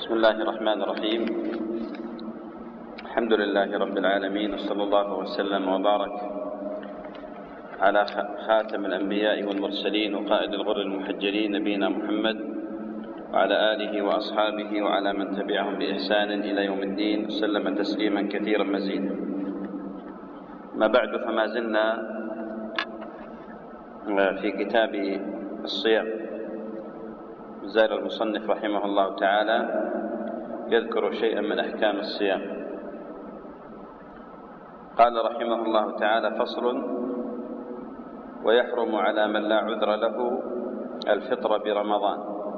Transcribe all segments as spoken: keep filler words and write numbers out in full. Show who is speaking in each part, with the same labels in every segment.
Speaker 1: بسم الله الرحمن الرحيم. الحمد لله رب العالمين، وصلى الله وسلم وبارك على خاتم الأنبياء والمرسلين وقائد الغر المحجلين نبينا محمد وعلى آله وأصحابه وعلى من تبعهم بإحسان إلى يوم الدين، وسلم تسليما كثيرا مزيدا. ما بعد، فما زلنا في كتاب الصيام. زال المصنف رحمه الله تعالى يذكر شيئا من أحكام الصيام. قال رحمه الله تعالى: فصل: ويحرم على من لا عذر له الفطر برمضان،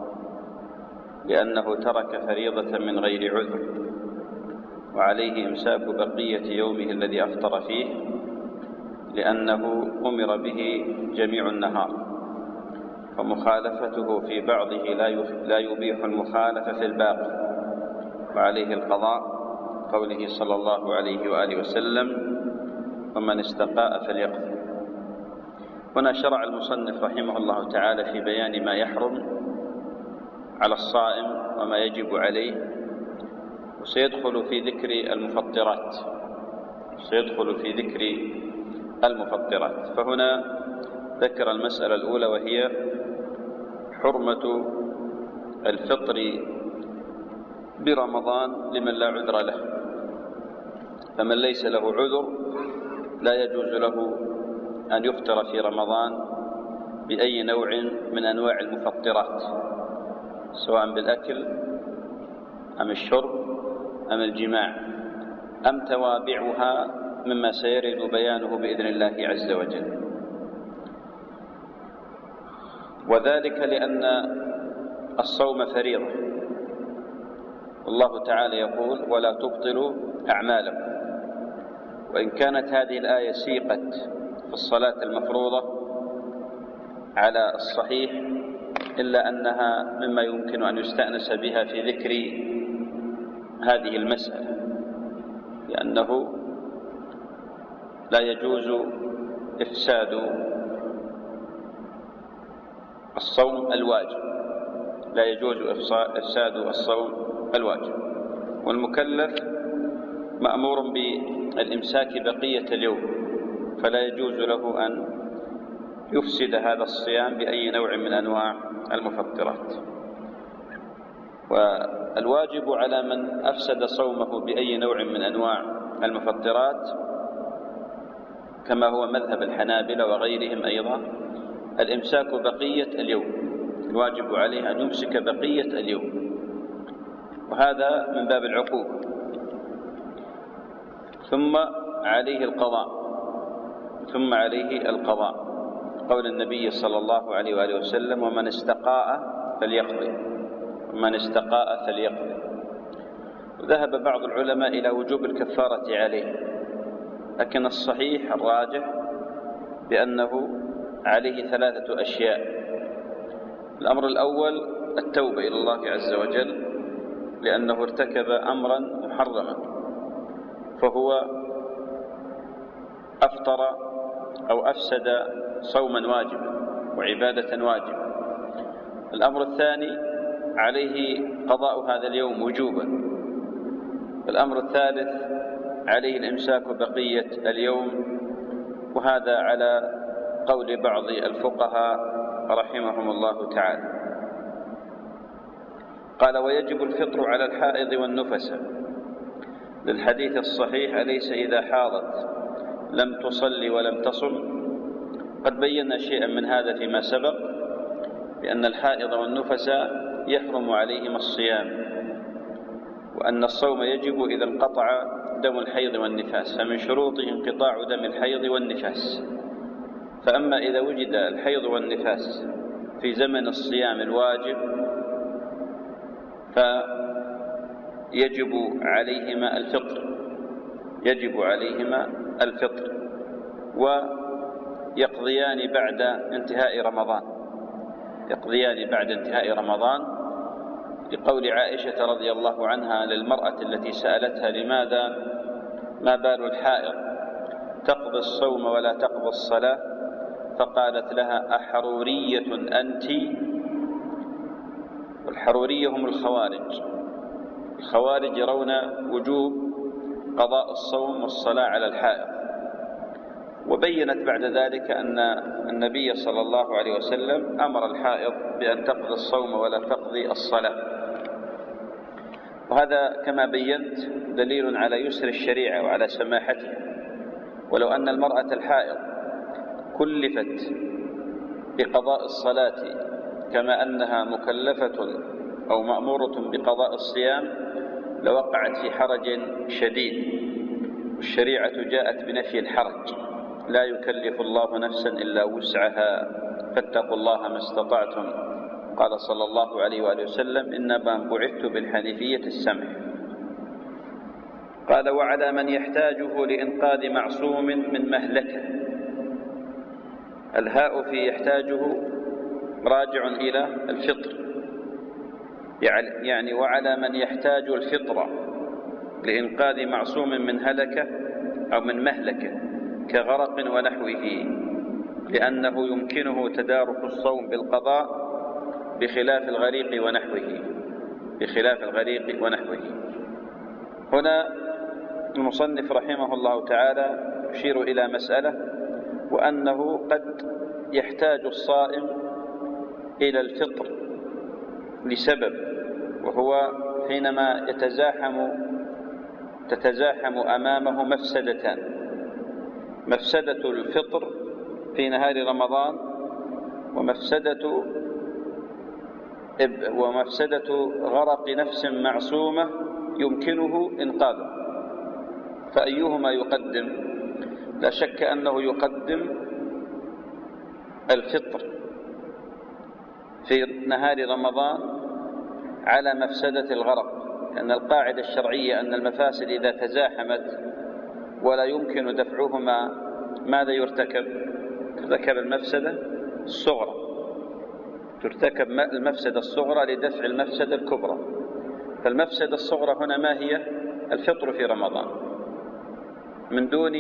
Speaker 1: لأنه ترك فريضة من غير عذر، وعليه إمساك بقية يومه الذي أفطر فيه، لأنه أمر به جميع النهار، ومخالفته في بعضه لا يبيح المخالفة في الباقي، وعليه القضاء، قوله صلى الله عليه وآله وسلم: ومن استقاء فليقضي. هنا شرع المصنف رحمه الله تعالى في بيان ما يحرم على الصائم وما يجب عليه، وسيدخل في ذكر المفطرات سيدخل في ذكر المفطرات فهنا ذكر المسألة الأولى، وهي حرمة الفطر برمضان لمن لا عذر له. فمن ليس له عذر لا يجوز له أن يفطر في رمضان بأي نوع من أنواع المفطرات، سواء بالأكل أم الشرب أم الجماع أم توابعها، مما سيرد بيانه بإذن الله عز وجل. وذلك لأن الصوم فريضة، والله تعالى يقول: ولا تبطلوا أعمالكم. وإن كانت هذه الآية سيقت في الصلاة المفروضة على الصحيح، إلا أنها مما يمكن أن يستأنس بها في ذكر هذه المسألة، لأنه لا يجوز إفساد الصوم الواجب لا يجوز إفساد الصوم الواجب والمكلف مأمور بالإمساك بقية اليوم، فلا يجوز له أن يفسد هذا الصيام بأي نوع من أنواع المفطرات. والواجب على من أفسد صومه بأي نوع من أنواع المفطرات، كما هو مذهب الحنابلة وغيرهم أيضا، الإمساك بقية اليوم. الواجب عليه أن يمسك بقية اليوم، وهذا من باب العقوبة. ثم عليه القضاء ثم عليه القضاء قول النبي صلى الله عليه وآله وسلم: ومن استقاء فليقضي ومن استقاء فليقضي. ذهب بعض العلماء إلى وجوب الكفارة عليه، لكن الصحيح الراجح بأنه عليه ثلاثة أشياء. الأمر الأول التوبة إلى الله عز وجل، لأنه ارتكب أمرا محرما، فهو أفطر أو أفسد صوما واجبا وعبادة واجبة. الأمر الثاني عليه قضاء هذا اليوم وجوبا. الأمر الثالث عليه الإمساك بقية اليوم، وهذا على قول بعض الفقهاء رحمهم الله تعالى. قال: ويجب الفطر على الحائض والنفساء، للحديث الصحيح: أليس إذا حاضت لم تصلي ولم تصم. قد بينا شيئا من هذا فيما سبق، بأن الحائض والنفساء يحرم عليهما الصيام، وأن الصوم يجب إذا انقطع دم الحيض والنفاس، فمن شروطه انقطاع دم الحيض والنفاس. فأما إذا وجد الحيض والنفاس في زمن الصيام الواجب فيجب عليهما الفطر يجب عليهما الفطر ويقضيان بعد انتهاء رمضان يقضيان بعد انتهاء رمضان لقول عائشة رضي الله عنها للمرأة التي سألتها: لماذا ما بال الحائض تقضي الصوم ولا تقضي الصلاة؟ فقالت لها: أحرورية أنت؟ والحرورية هم الخوارج، الخوارج يرون وجوب قضاء الصوم والصلاة على الحائض، وبينت بعد ذلك أن النبي صلى الله عليه وسلم أمر الحائض بأن تقضي الصوم ولا تقضي الصلاة. وهذا كما بينت دليل على يسر الشريعة وعلى سماحتها. ولو أن المرأة الحائض كلفت بقضاء الصلاة كما أنها مكلفة أو مأمورة بقضاء الصيام لوقعت في حرج شديد، والشريعة جاءت بنفي الحرج، لا يكلف الله نفسا إلا وسعها، فاتقوا الله ما استطعتم. قال صلى الله عليه وآله وسلم: إنما بعثت بالحنيفية السمح. قال: وعلى من يحتاجه لإنقاذ معصوم من مهلكه. الهاء في يحتاجه راجع إلى الفطر، يعني وعلى من يحتاج الفطرة لإنقاذ معصوم من هلكة أو من مهلكة كغرق ونحوه، لأنه يمكنه تدارك الصوم بالقضاء بخلاف الغريق ونحوه بخلاف الغريق ونحوه. هنا المصنف رحمه الله تعالى يشير إلى مسألة، وأنه قد يحتاج الصائم إلى الفطر لسبب، وهو حينما يتزاحم تتزاحم أمامه مفسدتان: مفسدة الفطر في نهار رمضان، ومفسدة ومفسدة غرق نفس معصومة يمكنه إنقاذه. فأيهما يقدم؟ لا شك أنه يقدم الفطر في نهار رمضان على مفسدة الغرق، لأن القاعدة الشرعية أن المفاسد إذا تزاحمت ولا يمكن دفعهما ماذا يرتكب؟ ترتكب المفسدة الصغرى، ترتكب المفسدة الصغرى لدفع المفسدة الكبرى. فالمفسدة الصغرى هنا ما هي؟ الفطر في رمضان من دون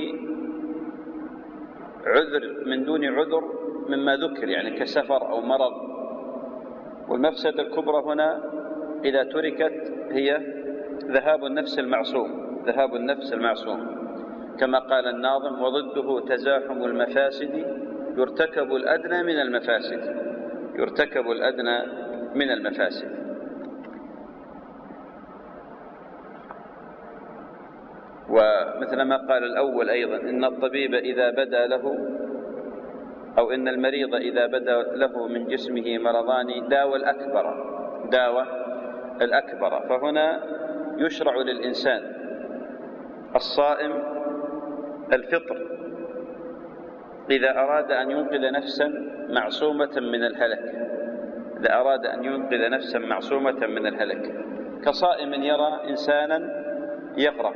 Speaker 1: عذر من دون عذر مما ذكر، يعني كسفر أو مرض. والمفسدة الكبرى هنا إذا تركت هي ذهاب النفس المعصوم ذهاب النفس المعصوم كما قال الناظم: وضده تزاحم المفاسد يرتكب الأدنى من المفاسد يرتكب الأدنى من المفاسد. ومثل ما قال الأول أيضا: إن الطبيب إذا بدا له أو إن المريض إذا بدا له من جسمه مرضان داوى الأكبر داوى الأكبر. فهنا يشرع للإنسان الصائم الفطر إذا أراد أن ينقذ نفسا معصومة من الهلك إذا أراد أن ينقذ نفسا معصومة من الهلك كصائم يرى إنسانا يغرق،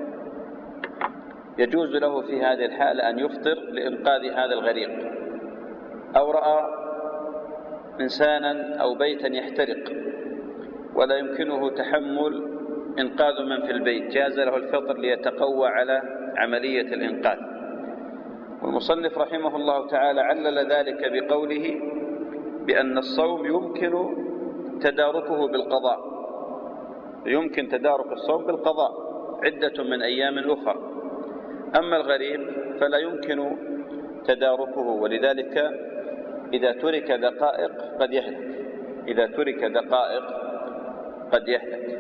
Speaker 1: يجوز له في هذه الحالة أن يفطر لإنقاذ هذا الغريق، أو رأى إنسانا أو بيتا يحترق ولا يمكنه تحمل إنقاذ من في البيت، جاز له الفطر ليتقوى على عملية الإنقاذ. والمصنف رحمه الله تعالى علل ذلك بقوله بأن الصوم يمكن تداركه بالقضاء يمكن تدارك الصوم بالقضاء عدة من أيام أخرى، أما الغريب فلا يمكن تداركه، ولذلك إذا ترك دقائق قد يهلك إذا ترك دقائق قد يهلك.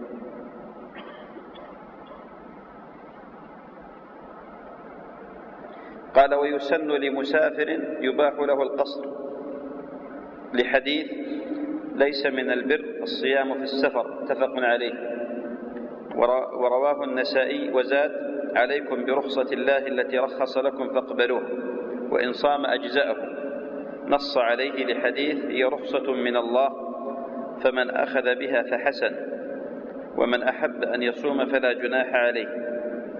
Speaker 1: قال: ويسن لمسافر يباح له القصر، لحديث: ليس من البر الصيام في السفر، متفق عليه. ورواه النسائي وزاد: عليكم برخصة الله التي رخص لكم فاقبلوه، وإن صام أجزأه. نص عليه لحديث: هي رخصة من الله فمن أخذ بها فحسن، ومن أحب أن يصوم فلا جناح عليه.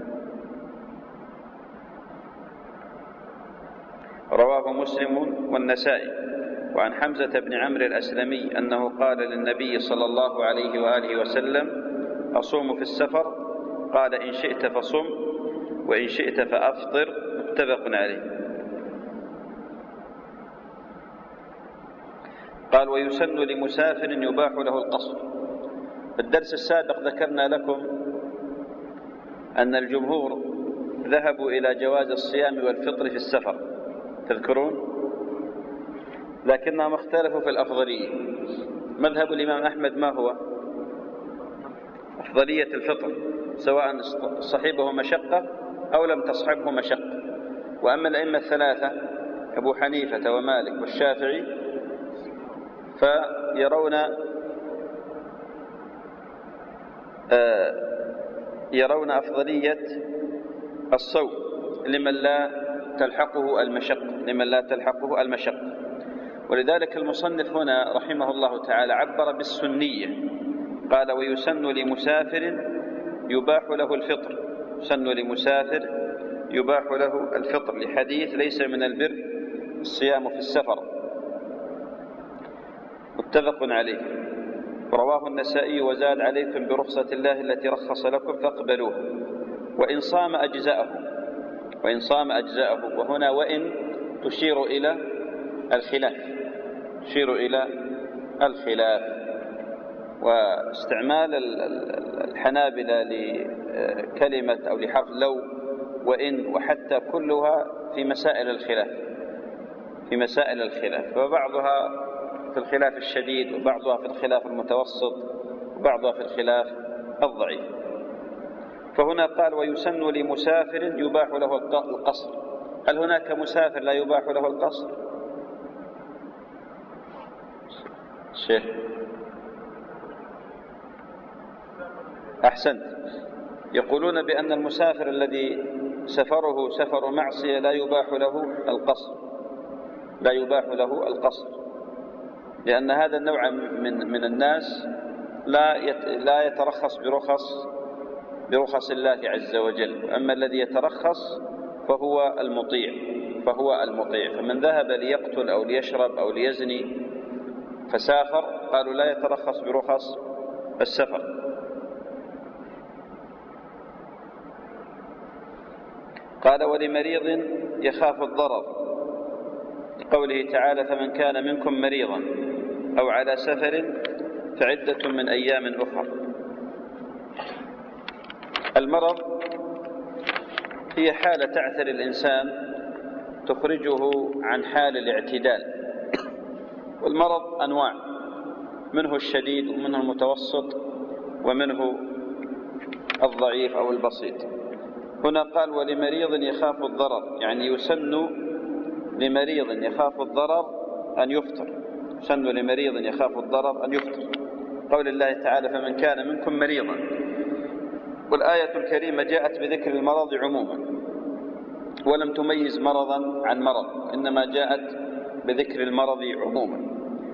Speaker 1: رواه مسلم والنسائي. وعن حمزة بن عمرو الأسلمي أنه قال للنبي صلى الله عليه وآله وسلم: أصوم في السفر؟ قال: إن شئت فصم وإن شئت فأفطر، متفق عليه. قال: ويسن لمسافر يباح له القصر، في الدرس السابق ذكرنا لكم أن الجمهور ذهبوا إلى جواز الصيام والفطر في السفر، تذكرون؟ لكنهم اختلفوا في الأفضلية. مذهب الإمام أحمد ما هو؟ أفضلية الفطر سواء صحبه مشقة أو لم تصحبه مشقة. وأما الأئمة الثلاثة أبو حنيفة ومالك والشافعي فيرون آه يرون أفضلية الصوم لمن لا تلحقه المشقة لمن لا تلحقه المشقة. ولذلك المصنف هنا رحمه الله تعالى عبر بالسنية، قال: ويسن لمسافر يباح له الفطر. يسن لمسافر يباح له الفطر، لحديث: ليس من البر الصيام في السفر، متفق عليه. رواه النسائي وزاد: عليكم برخصة الله التي رخص لكم فاقبلوه، وإن صام أجزاءه وإن صام أجزاءه وهنا وإن تشير إلى الخلاف تشير إلى الخلاف واستعمال الحنابلة لكلمة أو لحرف لو وإن وحتى كلها في مسائل الخلاف في مسائل الخلاف وبعضها في الخلاف الشديد، وبعضها في الخلاف المتوسط، وبعضها في الخلاف الضعيف. فهنا قال: ويسن لمسافر يباح له القصر. هل هناك مسافر لا يباح له القصر؟ شيخ أحسنت. يقولون بأن المسافر الذي سفره سفر معصية لا يباح له القصر لا يباح له القصر لأن هذا النوع من من الناس لا لا يترخص برخص برخص الله عز وجل. أما الذي يترخص فهو المطيع فهو المطيع فمن ذهب ليقتل أو ليشرب أو ليزني فسافر قالوا لا يترخص برخص السفر. قال: ولمريض يخاف الضرر، قوله تعالى: فمن كان منكم مريضا أو على سفر فعدة من أيام أخرى. المرض هي حالة تعثر الإنسان تخرجه عن حال الاعتدال، والمرض أنواع، منه الشديد ومنه المتوسط ومنه الضعيف أو البسيط. هنا قال: ولمريض يخاف الضرر، يعني يسن لمريض يخاف الضرر أن يفطر يسن لمريض يخاف الضرر أن يفطر قول الله تعالى: فمن كان منكم مريضا. والآية الكريمة جاءت بذكر المرض عموما ولم تميز مرضا عن مرض، إنما جاءت بذكر المرض عموما.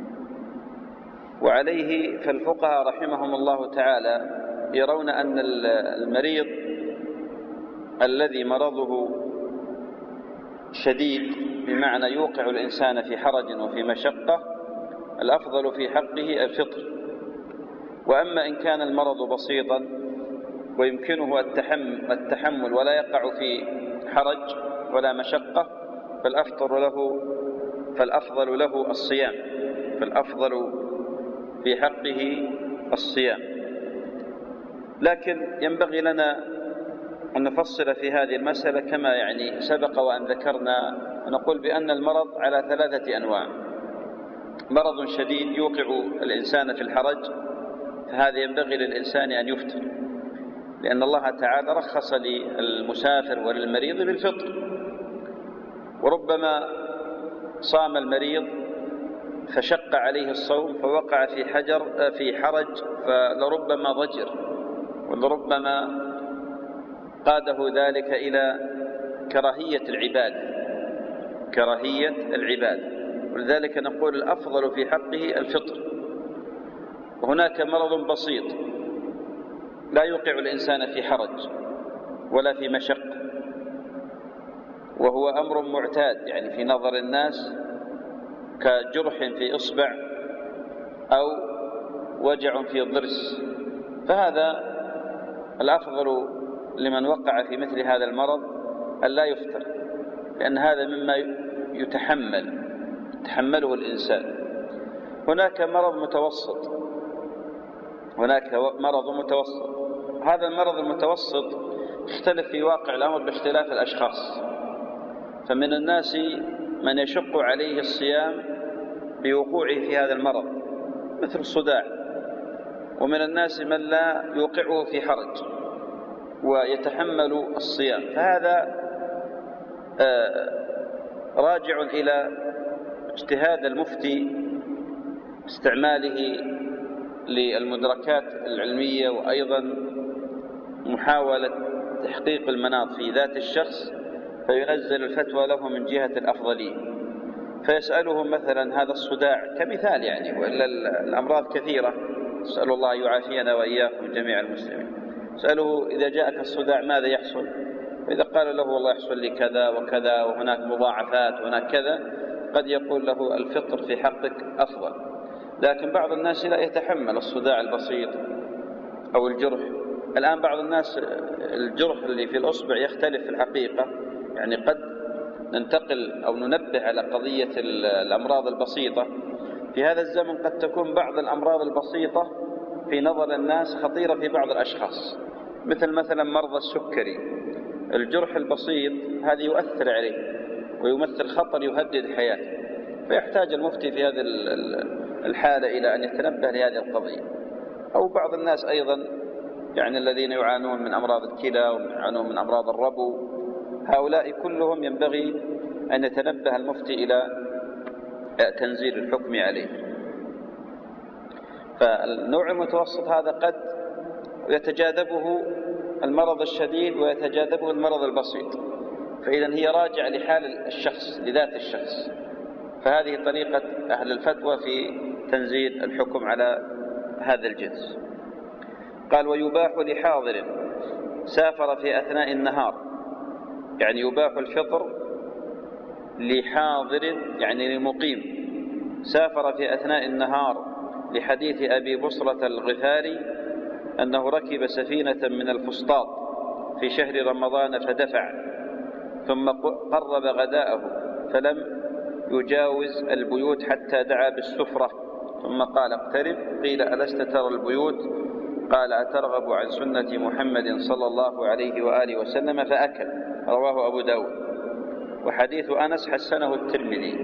Speaker 1: وعليه فالفقهاء رحمهم الله تعالى يرون أن المريض الذي مرضه شديد بمعنى يوقع الإنسان في حرج وفي مشقة الأفضل في حقه الفطر. وأما إن كان المرض بسيطا ويمكنه التحمل ولا يقع في حرج ولا مشقة فالأفضل له فالأفضل له الصيام فالأفضل في حقه الصيام. لكن ينبغي لنا أن نفصل في هذه المسألة كما يعني سبق وأن ذكرنا، نقول بأن المرض على ثلاثة أنواع: مرض شديد يوقع الإنسان في الحرج، فهذا ينبغي للإنسان أن يفطر، لأن الله تعالى رخص للمسافر وللمريض بالفطر. وربما صام المريض فشق عليه الصوم فوقع في حجر في حرج فلربما ضجر، ولربما قاده ذلك إلى كراهية العبادة كراهية العبادة ولذلك نقول الأفضل في حقه الفطر. وهناك مرض بسيط لا يوقع الإنسان في حرج ولا في مشقة، وهو أمر معتاد يعني في نظر الناس كجرح في إصبع أو وجع في الضرس، فهذا الأفضل لمن وقع في مثل هذا المرض أن لا يفطر، لأن هذا مما يتحمل يتحمله الإنسان. هناك مرض متوسط هناك مرض متوسط. هذا المرض المتوسط يختلف في واقع الأمر باختلاف الأشخاص، فمن الناس من يشق عليه الصيام بوقوعه في هذا المرض مثل الصداع، ومن الناس من لا يوقعه في حرج ويتحمل الصيام. فهذا راجع إلى اجتهاد المفتي، استعماله للمدركات العلمية، وأيضا محاولة تحقيق المناط في ذات الشخص، فينزل الفتوى له من جهة الأفضلية. فيسأله مثلا هذا الصداع كمثال يعني، وإلا الأمراض كثيرة، نسأل الله يعافينا وإياكم جميع المسلمين. سأله إذا جاءك الصداع ماذا يحصل؟ فإذا قال له والله يحصل لي كذا وكذا وهناك مضاعفات وهناك كذا، قد يقول له الفطر في حقك أفضل. لكن بعض الناس لا يتحمل الصداع البسيط أو الجرح. الآن بعض الناس الجرح اللي في الأصبع يختلف في الحقيقة، يعني قد ننتقل أو ننبه على قضية الأمراض البسيطة. في هذا الزمن قد تكون بعض الأمراض البسيطة في نظر الناس خطيرة في بعض الأشخاص، مثل مثلا مرضى السكري. الجرح البسيط هذا يؤثر عليه ويمثل خطر يهدد حياته، فيحتاج المفتي في هذه الحالة إلى أن يتنبه لهذه القضية. أو بعض الناس أيضا يعني الذين يعانون من أمراض الكلى ويعانون من أمراض الربو، هؤلاء كلهم ينبغي أن يتنبه المفتي إلى تنزيل الحكم عليه. فالنوع المتوسط هذا قد يتجاذبه المرض الشديد ويتجاذبه المرض البسيط، فإذا هي راجع لحال الشخص لذات الشخص. فهذه طريقة أهل الفتوى في تنزيل الحكم على هذا الجنس. قال ويباح لحاضر سافر في أثناء النهار، يعني يباح الفطر لحاضر يعني لمقيم سافر في أثناء النهار، لحديث أبي بصرة الغفاري أنه ركب سفينة من الفسطاط في شهر رمضان فدفع، ثم قرب غداءه فلم يجاوز البيوت حتى دعا بالسفرة، ثم قال اقترب، قيل ألست ترى البيوت؟ قال أترغب عن سنة محمد صلى الله عليه وآله وسلم؟ فأكل. رواه أبو داود. وحديث أنس حسنه الترمذي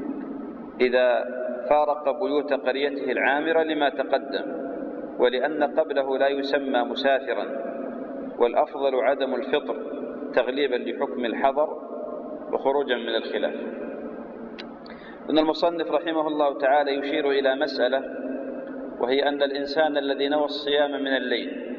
Speaker 1: إذا فارق بيوت قريته العامرة لما تقدم، ولأن قبله لا يسمى مسافرا، والأفضل عدم الفطر تغليبا لحكم الحضر وخروجا من الخلاف. إن المصنف رحمه الله تعالى يشير إلى مسألة، وهي أن الإنسان الذي نوى الصيام من الليل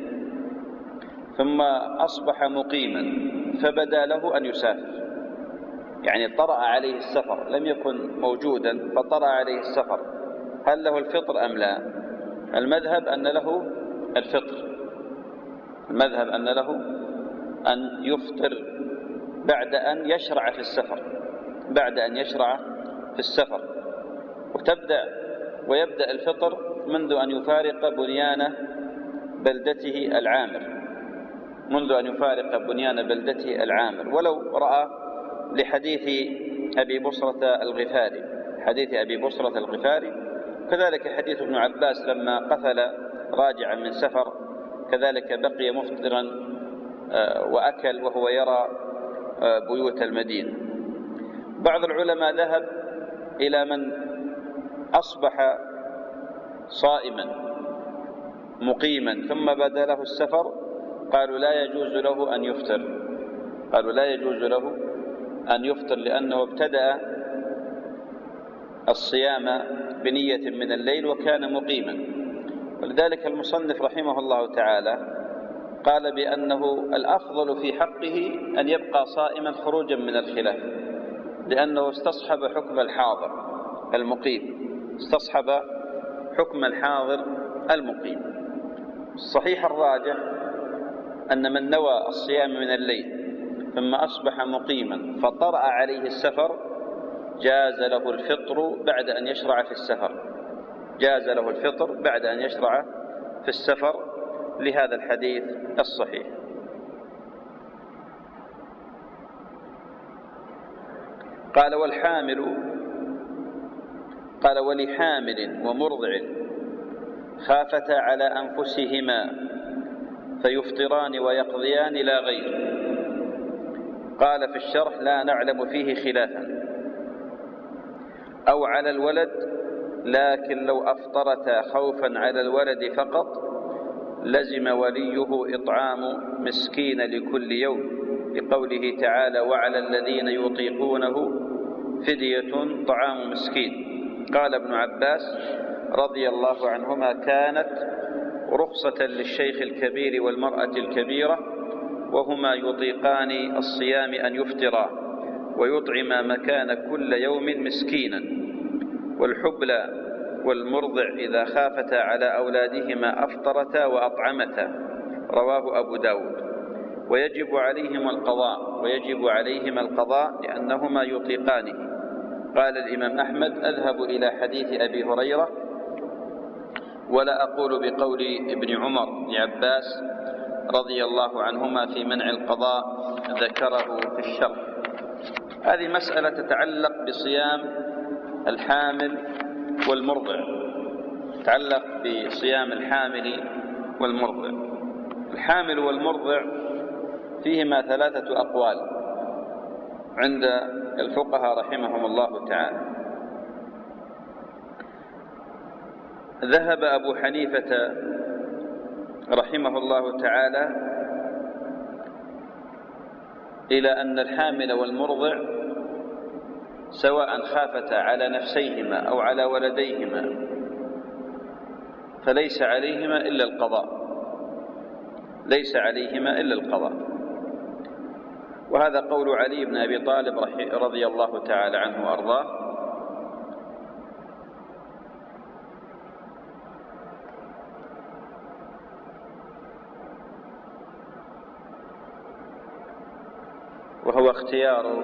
Speaker 1: ثم أصبح مقيما فبدا له أن يسافر، يعني طرأ عليه السفر، لم يكن موجودا فطرأ عليه السفر، هل له الفطر أم لا؟ المذهب أن له الفطر، المذهب أن له أن يفطر بعد أن يشرع في السفر، بعد أن يشرع في السفر، وتبدأ ويبدأ الفطر منذ أن يفارق بنيان بلدته العامر، منذ أن يفارق بنيان بلدته العامر، ولو رأى لحديث أبي بصرة الغفاري، حديث أبي بصرة الغفاري، كذلك حديث ابن عباس لما قفل راجعا من سفر، كذلك بقي مفطرا وأكل وهو يرى بيوت المدينة. بعض العلماء ذهب إلى من أصبح صائما مقيما ثم بدا له السفر، قالوا لا يجوز له أن يفطر، قالوا لا يجوز له أن يفطر لأنه ابتدأ الصيام بنية من الليل وكان مقيما. ولذلك المصنف رحمه الله تعالى قال بأنه الأفضل في حقه أن يبقى صائما خروجا من الخلاف، لأنه استصحب حكم الحاضر المقيم، استصحب حكم الحاضر المقيم. الصحيح الراجح أن من نوى الصيام من الليل ثم أصبح مقيما فطرأ عليه السفر جاز له الفطر بعد أن يشرع في السفر، جاز له الفطر بعد أن يشرع في السفر لهذا الحديث الصحيح. قال والحامل، قال ولحامل ومرضع خافتا على أنفسهما فيفطران ويقضيان لا غير. قال في الشرح: لا نعلم فيه خلافا. أو على الولد، لكن لو أفطرتا خوفا على الولد فقط لزم وليه إطعام مسكين لكل يوم، لقوله تعالى: وعلى الذين يطيقونه فدية طعام مسكين. قال ابن عباس رضي الله عنهما: كانت رخصة للشيخ الكبير والمرأة الكبيرة وهما يطيقان الصيام أن يفطرا ويطعما مكان كل يوم مسكينا. والحبلى والمرضع إذا خافتا على أولادهما أفطرتا وأطعمتا. رواه أبو داود. ويجب عليهما القضاء ويجب عليهما القضاء لأنهما يطيقانه. قال الإمام أحمد: أذهب إلى حديث أبي هريرة ولا أقول بقول ابن عمر بن عباس رضي الله عنهما في منع القضاء، ذكره في الشرح. هذه مسألة تتعلق بصيام الحامل والمرضع، تتعلق بصيام الحامل والمرضع. الحامل والمرضع فيهما ثلاثة أقوال عند الفقهاء رحمهم الله تعالى. ذهب أبو حنيفة رحمه الله تعالى إلى أن الحامل والمرضع سواء خافتا على نفسيهما أو على ولديهما فليس عليهما إلا القضاء، ليس عليهما إلا القضاء. وهذا قول علي بن أبي طالب رضي الله تعالى عنه وأرضاه. وهو اختيار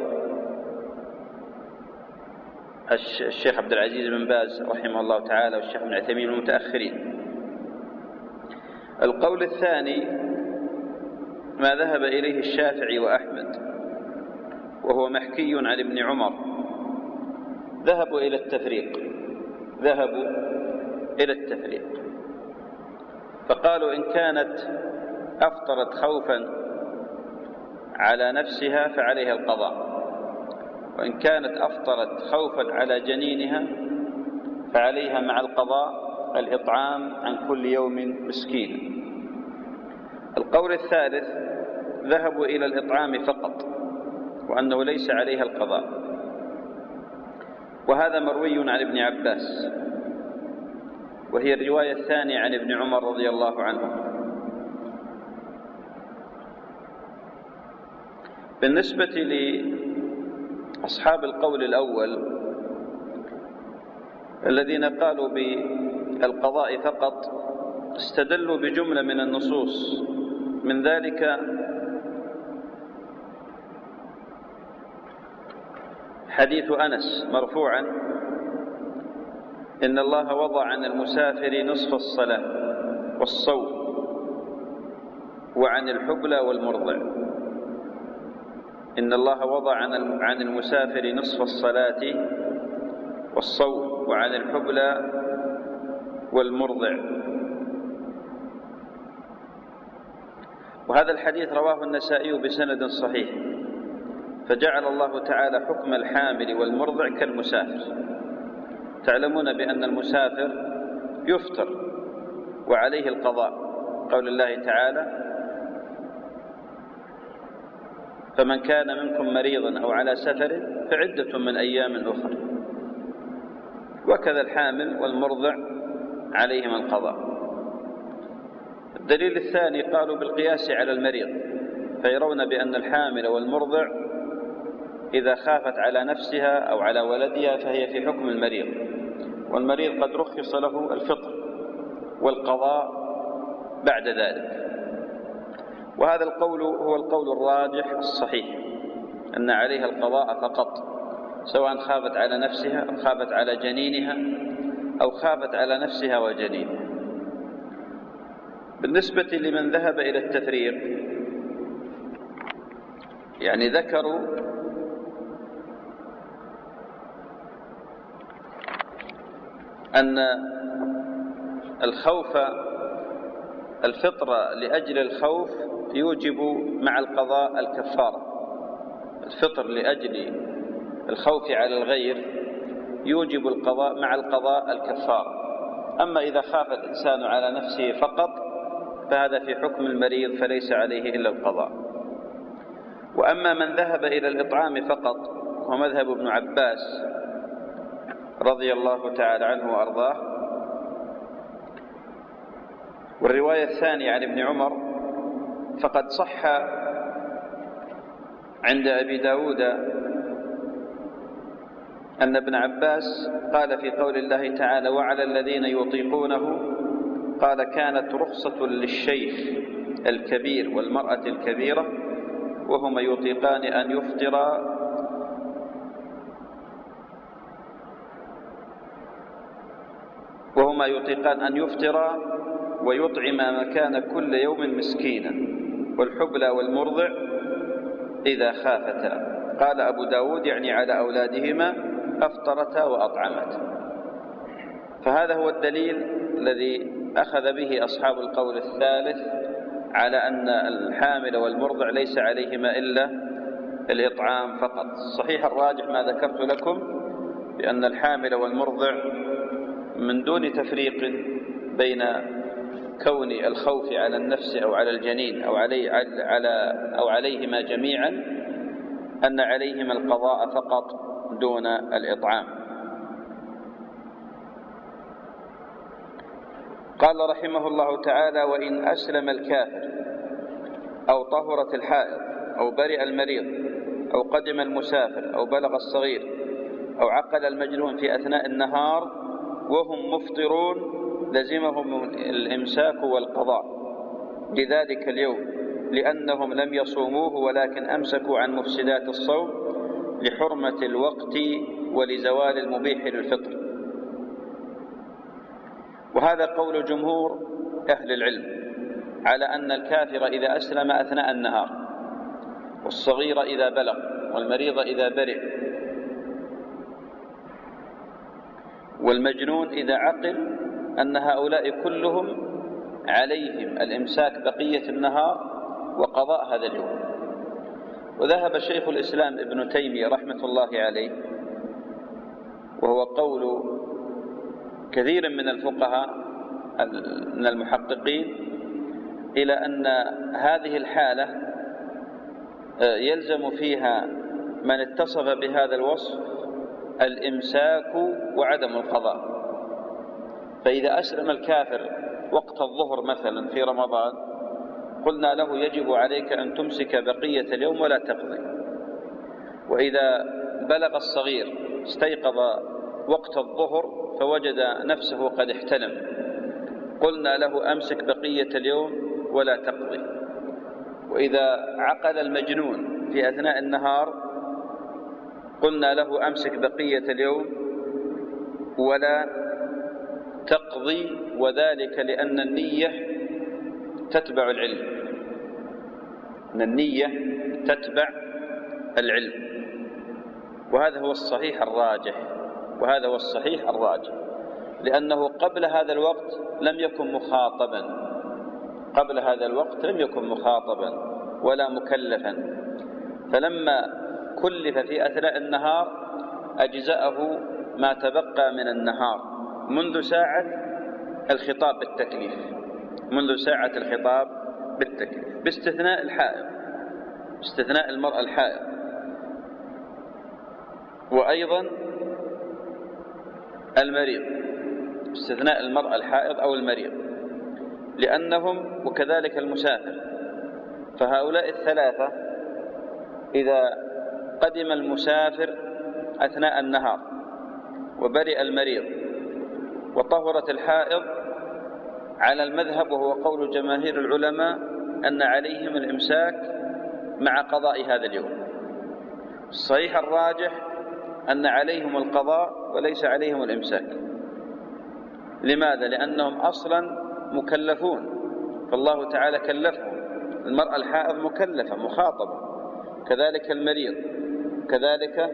Speaker 1: الشيخ عبد العزيز بن باز رحمه الله تعالى والشيخ ابن عثيمين المتأخرين. القول الثاني ما ذهب إليه الشافعي وأحمد، وهو محكي عن ابن عمر. ذهبوا إلى التفريق ذهبوا إلى التفريق فقالوا: إن كانت أفطرت خوفا على نفسها فعليها القضاء، وإن كانت أفطرت خوفا على جنينها فعليها مع القضاء الإطعام عن كل يوم مسكين. القول الثالث ذهبوا إلى الإطعام فقط وأنه ليس عليها القضاء، وهذا مروي عن ابن عباس، وهي الرواية الثانية عن ابن عمر رضي الله عنه. بالنسبة لأصحاب القول الأول الذين قالوا بالقضاء فقط استدلوا بجملة من النصوص، من ذلك حديث أنس مرفوعا: إن الله وضع عن المسافر نصف الصلاة والصوم وعن الحبلى والمرضع. إن الله وضع عن المسافر نصف الصلاة والصوم وعن الحبلى والمرضع. وهذا الحديث رواه النسائي بسند صحيح، فجعل الله تعالى حكم الحامل والمرضع كالمسافر. تعلمون بأن المسافر يفطر وعليه القضاء، قول الله تعالى: فمن كان منكم مريضا أو على سفر فعدة من أيام أخرى. وكذا الحامل والمرضع عليهما القضاء. الدليل الثاني قالوا بالقياس على المريض، فيرون بأن الحامل والمرضع إذا خافت على نفسها أو على ولدها فهي في حكم المريض، والمريض قد رخص له الفطر والقضاء بعد ذلك. وهذا القول هو القول الراجح الصحيح، أن عليها القضاء فقط، سواء خافت على نفسها أو خافت على جنينها أو خافت على نفسها وجنينها. بالنسبة لمن ذهب إلى التفريق يعني ذكروا أن الخوف الفطر لأجل الخوف يوجب مع القضاء الكفارة. الفطر لأجل الخوف على الغير يوجب القضاء مع القضاء الكفارة. أما إذا خاف الإنسان على نفسه فقط فهذا في حكم المريض فليس عليه إلا القضاء. وأما من ذهب إلى الإطعام فقط هو مذهب ابن عباس رضي الله تعالى عنه وأرضاه. والرواية الثانية عن ابن عمر فقد صح عند أبي داود أن ابن عباس قال في قول الله تعالى وعلى الذين يطيقونه قال كانت رخصة للشيخ الكبير والمرأة الكبيرة وهما يطيقان أن يفطرا وهما يطيقان أن يفطرا ويطعم مكان كل يوم مسكينا والحبلى والمرضع إذا خافتا. قال أبو داود يعني على أولادهما أفطرتا وأطعمتا. فهذا هو الدليل الذي أخذ به أصحاب القول الثالث على أن الحامل والمرضع ليس عليهما إلا الإطعام فقط. صحيح الراجح ما ذكرت لكم بأن الحامل والمرضع من دون تفريق بين كون الخوف على النفس أو على الجنين أو, علي على أو عليهما جميعا أن عليهما القضاء فقط دون الإطعام. قال رحمه الله تعالى وإن أسلم الكافر أو طهرت الحائض أو برئ المريض أو قدم المسافر أو بلغ الصغير أو عقل المجنون في أثناء النهار وهم مفطرون لزمهم الإمساك والقضاء لذلك اليوم لأنهم لم يصوموه ولكن أمسكوا عن مفسدات الصوم لحرمة الوقت ولزوال المبيح للفطر. وهذا قول جمهور أهل العلم على أن الكافر إذا أسلم أثناء النهار والصغير إذا بلغ والمريض إذا برئ والمجنون إذا عقل أن هؤلاء كلهم عليهم الإمساك بقية النهار وقضاء هذا اليوم. وذهب شيخ الإسلام ابن تيمية رحمة الله عليه وهو قول كثير من الفقهاء من المحققين إلى أن هذه الحالة يلزم فيها من اتصف بهذا الوصف الإمساك وعدم القضاء. فإذا أسلم الكافر وقت الظهر مثلا في رمضان قلنا له يجب عليك أن تمسك بقية اليوم ولا تقضي. وإذا بلغ الصغير استيقظ وقت الظهر فوجد نفسه قد احتلم قلنا له أمسك بقية اليوم ولا تقضي. وإذا عقل المجنون في أثناء النهار قلنا له أمسك بقية اليوم ولا تقضي وذلك لأن النية تتبع العلم. أن النية تتبع العلم وهذا هو الصحيح الراجح وهذا هو الصحيح الراجح لأنه قبل هذا الوقت لم يكن مخاطبا قبل هذا الوقت لم يكن مخاطبا ولا مكلفا فلما كلف في أثناء النهار أجزأه ما تبقى من النهار منذ ساعة الخطاب بالتكليف منذ ساعة الخطاب بالتكليف باستثناء الحائض باستثناء المرأة الحائض وأيضا المريض باستثناء المرأة الحائض أو المريض لأنهم وكذلك المسافر. فهؤلاء الثلاثة إذا قدم المسافر أثناء النهار وبرئ المريض وطهرت الحائض على المذهب وهو قول جماهير العلماء أن عليهم الإمساك مع قضاء هذا اليوم. الصحيح الراجح أن عليهم القضاء وليس عليهم الإمساك. لماذا؟ لأنهم أصلا مكلفون فالله تعالى كلفهم. المرأة الحائض مكلفة مخاطبة كذلك المريض كذلك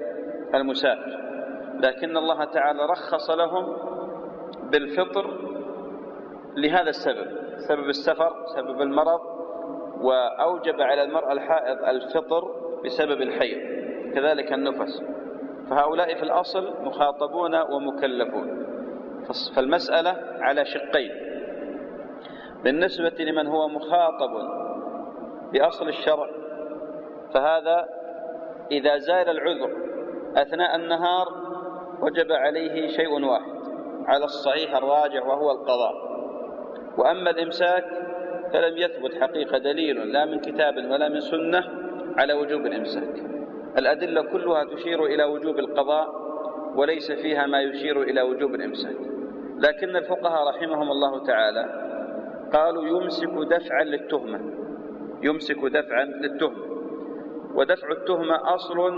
Speaker 1: المسافر لكن الله تعالى رخص لهم بالفطر لهذا السبب، سبب السفر، سبب المرض، وأوجب على المرأة الحائض الفطر بسبب الحيض، كذلك النفس، فهؤلاء في الأصل مخاطبون ومكلفون. فالمسألة على شقين: بالنسبة لمن هو مخاطب بأصل الشرع فهذا إذا زال العذر أثناء النهار وجب عليه شيء واحد على الصحيح الراجع وهو القضاء. وأما الإمساك فلم يثبت حقيقة دليل لا من كتاب ولا من سنة على وجوب الإمساك، الأدلة كلها تشير إلى وجوب القضاء وليس فيها ما يشير إلى وجوب الإمساك. لكن الفقهاء رحمهم الله تعالى قالوا يمسك دفعا للتهمة، يمسك دفعا للتهمة، ودفع التهمة أصل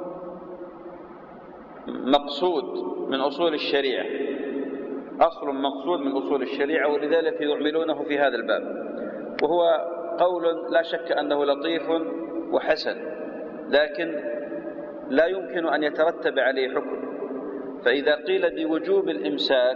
Speaker 1: مقصود من أصول الشريعة، أصل مقصود من أصول الشريعة، ولذلك يعملونه في هذا الباب، وهو قول لا شك أنه لطيف وحسن، لكن لا يمكن أن يترتب عليه حكم. فإذا قيل بوجوب الإمساك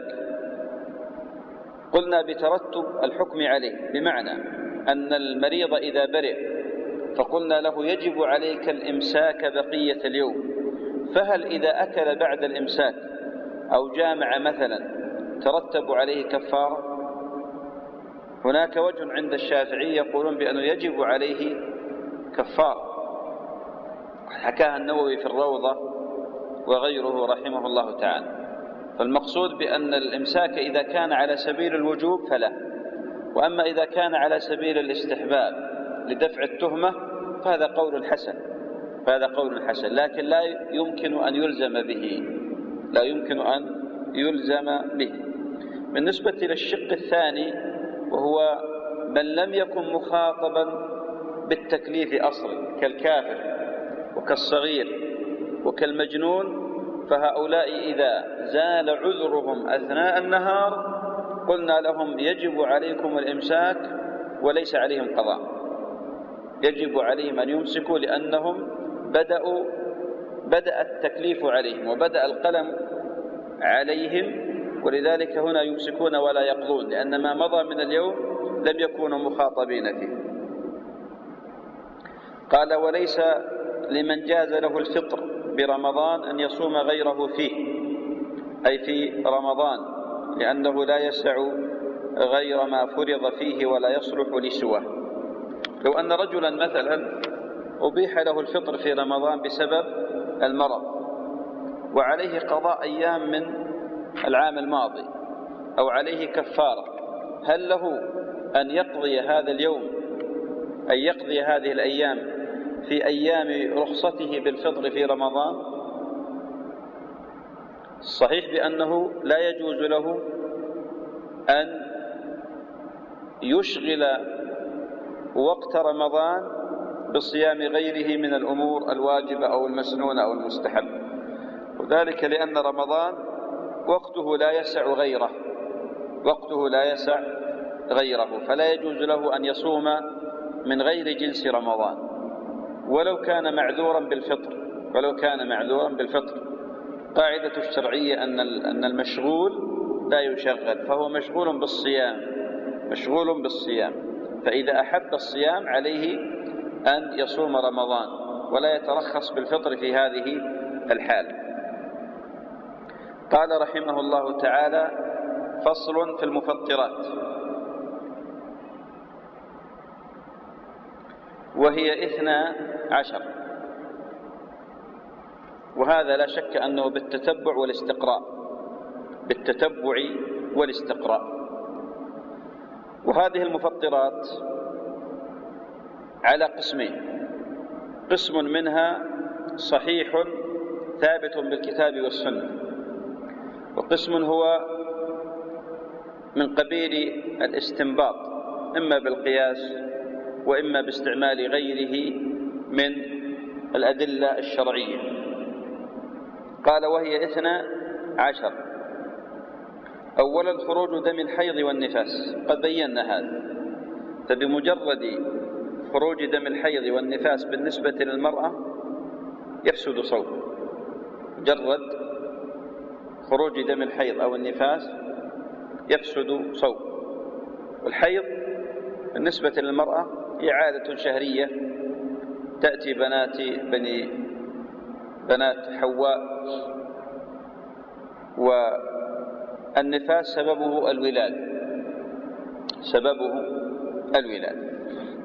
Speaker 1: قلنا بترتب الحكم عليه، بمعنى أن المريض إذا برئ فقلنا له يجب عليك الإمساك بقية اليوم، فهل إذا أكل بعد الإمساك أو جامع مثلا ترتب عليه كفارة؟ هناك وجه عند الشافعي يقولون بأنه يجب عليه كفارة، حكاها النووي في الروضة وغيره رحمه الله تعالى. فالمقصود بأن الإمساك إذا كان على سبيل الوجوب فلا، وأما إذا كان على سبيل الاستحباب لدفع التهمة فهذا قول حسن، فهذا قول حسن، لكن لا يمكن أن يلزم به، لا يمكن أن يلزم به. بالنسبة للشق الثاني وهو من لم يكن مخاطبا بالتكليف أصلا كالكافر وكالصغير وكالمجنون، فهؤلاء إذا زال عذرهم أثناء النهار قلنا لهم يجب عليكم الإمساك وليس عليهم قضاء، يجب عليهم أن يمسكوا لأنهم بدأوا بدأ التكليف عليهم وبدأ القلم عليهم، ولذلك هنا يمسكون ولا يقضون، لأن ما مضى من اليوم لم يكونوا مخاطبين فيه. قال وليس لمن جاز له الفطر برمضان أن يصوم غيره فيه، أي في رمضان، لأنه لا يسع غير ما فرض فيه ولا يصلح لسواه. لو أن رجلا مثلا أبيح له الفطر في رمضان بسبب المرض وعليه قضاء أيام من العام الماضي أو عليه كفارة، هل له أن يقضي هذا اليوم أن يقضي هذه الأيام في أيام رخصته بالفطر في رمضان؟ الصحيح بأنه لا يجوز له أن يشغل وقت رمضان بصيام غيره من الأمور الواجبة أو المسنونة أو المستحب، وذلك لأن رمضان وقته لا يسع غيره، وقته لا يسع غيره، فلا يجوز له أن يصوم من غير جنس رمضان ولو كان معذورا بالفطر، ولو كان معذورا بالفطر. قاعدة الشرعية أن أن المشغول لا يشغل، فهو مشغول بالصيام، مشغول بالصيام، فإذا أحب الصيام عليه أن يصوم رمضان ولا يترخص بالفطر في هذه الحال. قال رحمه الله تعالى: فصل في المفطرات، وهي اثنا عشر، وهذا لا شك أنه بالتتبع والاستقراء، بالتتبع والاستقراء. وهذه المفطرات على قسمين: قسم منها صحيح ثابت بالكتاب والسنة، وقسم هو من قبيل الاستنباط، إما بالقياس وإما باستعمال غيره من الأدلة الشرعية. قال: وهي اثنا عشر. أولا خروج دم الحيض والنفاس، قد بينا هذا، فبمجرد خروج دم الحيض والنفاس بالنسبة للمرأة يفسد صوم، مجرد خروج دم الحيض أو النفاس يفسد صوم. والحيض بالنسبة للمرأة هي عادة شهرية تأتي بنات بني بنات حواء، والنفاس سببه الولاد سببه الولاد.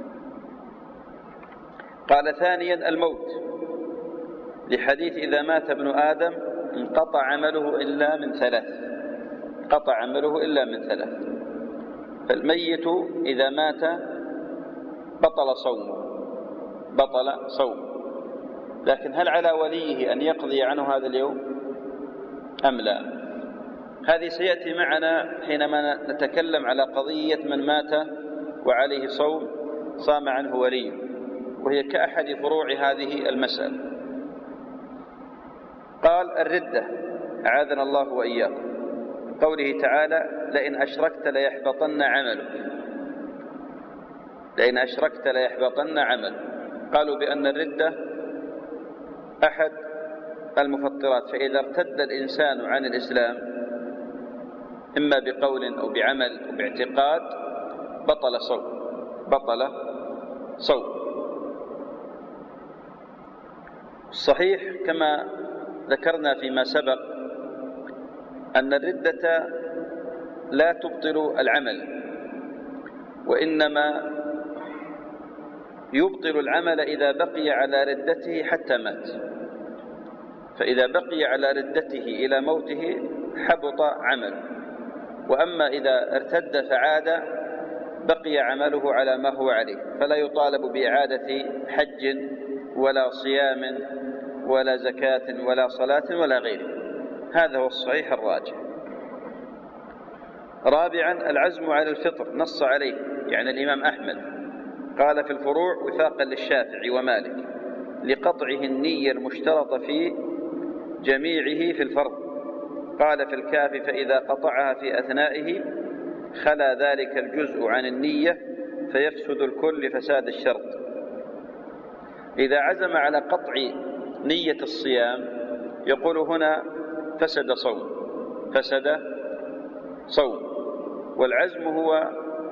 Speaker 1: قال ثانيا الموت، لحديث إذا مات ابن آدم انقطع عمله إلا من ثلاث قطع عمله إلا من ثلاث فالميت إذا مات بطل صومه بطل صومه لكن هل على وليه أن يقضي عنه هذا اليوم أم لا؟ هذه سيأتي معنا حينما نتكلم على قضية من مات وعليه صوم صام عنه وليه، وهي كأحد فروع هذه المسألة. قال الردة أعاذنا الله وإياكم، قوله تعالى لئن أشركت ليحبطن عملك لئن أشركت ليحبطن عملك. قالوا بأن الردة أحد المفطرات، فإذا ارتد الإنسان عن الإسلام إما بقول أو بعمل أو باعتقاد بطل صوم بطل صوم الصحيح كما ذكرنا فيما سبق أن الردة لا تبطل العمل، وإنما يبطل العمل إذا بقي على ردته حتى مات، فإذا بقي على ردته إلى موته حبط عمله، وأما إذا ارتد فعاد بقي عمله على ما هو عليه، فلا يطالب بإعادة حج ولا صيام ولا زكاة ولا صلاة ولا غيره. هذا هو الصحيح الراجح. رابعا العزم على الفطر، نص عليه يعني الإمام أحمد، قال في الفروع وفاقا للشافعي ومالك لقطعه النية المشترطة في جميعه في الفرض. قال في الكافي فإذا قطعها في أثنائه خلا ذلك الجزء عن النية فيفسد الكل لفساد الشرط. إذا عزم على قطع نية الصيام يقول هنا فسد صوم فسد صوم والعزم هو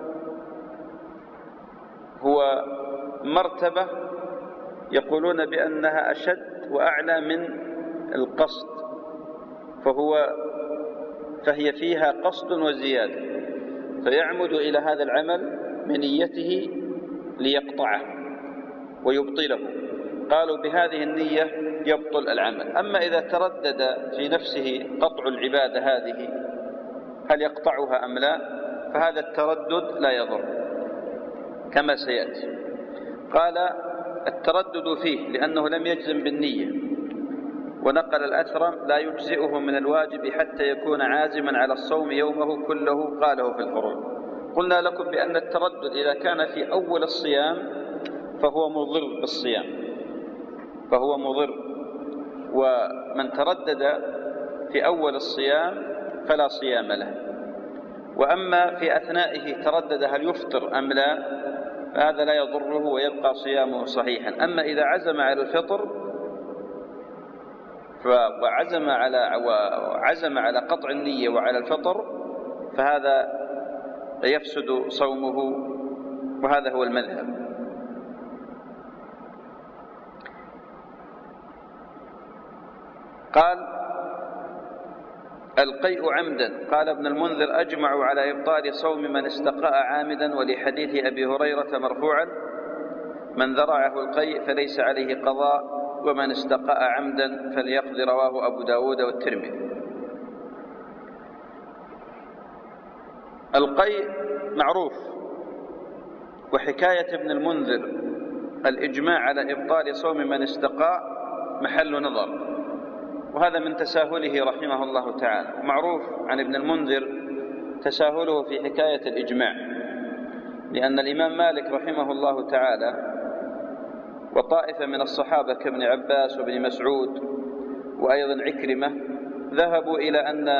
Speaker 1: هو مرتبة يقولون بأنها أشد وأعلى من القصد، فهو فهي فيها قصد وزيادة، فيعمد إلى هذا العمل بنيته ليقطعه ويبطله. قالوا بهذه النية يبطل العمل. أما إذا تردد في نفسه قطع العبادة هذه هل يقطعها أم لا، فهذا التردد لا يضر كما سيأتي. قال التردد فيه لأنه لم يجزم بالنية، ونقل الأثرم لا يجزئه من الواجب حتى يكون عازما على الصوم يومه كله، قاله في الفروع. قلنا لكم بأن التردد إذا كان في أول الصيام فهو مضر بالصيام فهو مضر ومن تردد في أول الصيام فلا صيام له. وأما في أثنائه تردد هل يفطر أم لا فهذا لا يضره ويبقى صيامه صحيحا. أما إذا عزم على الفطر وعزم على وعزم على قطع النية وعلى الفطر فهذا يفسد صومه، وهذا هو المذهب. قال القيء عمدا، قال ابن المنذر أجمعوا على إبطال صوم من استقاء عامدا، ولحديث أبي هريرة مرفوعا من ذرعه القيء فليس عليه قضاء ومن استقاء عمدا فليقضي، رواه أبو داود والترمذي. القيء معروف، وحكاية ابن المنذر الإجماع على إبطال صوم من استقاء محل نظر، وهذا من تساهله رحمه الله تعالى. معروف عن ابن المنذر تساهله في حكاية الإجماع، لأن الإمام مالك رحمه الله تعالى وطائفة من الصحابة كابن عباس وابن مسعود وأيضا عكرمة ذهبوا إلى أن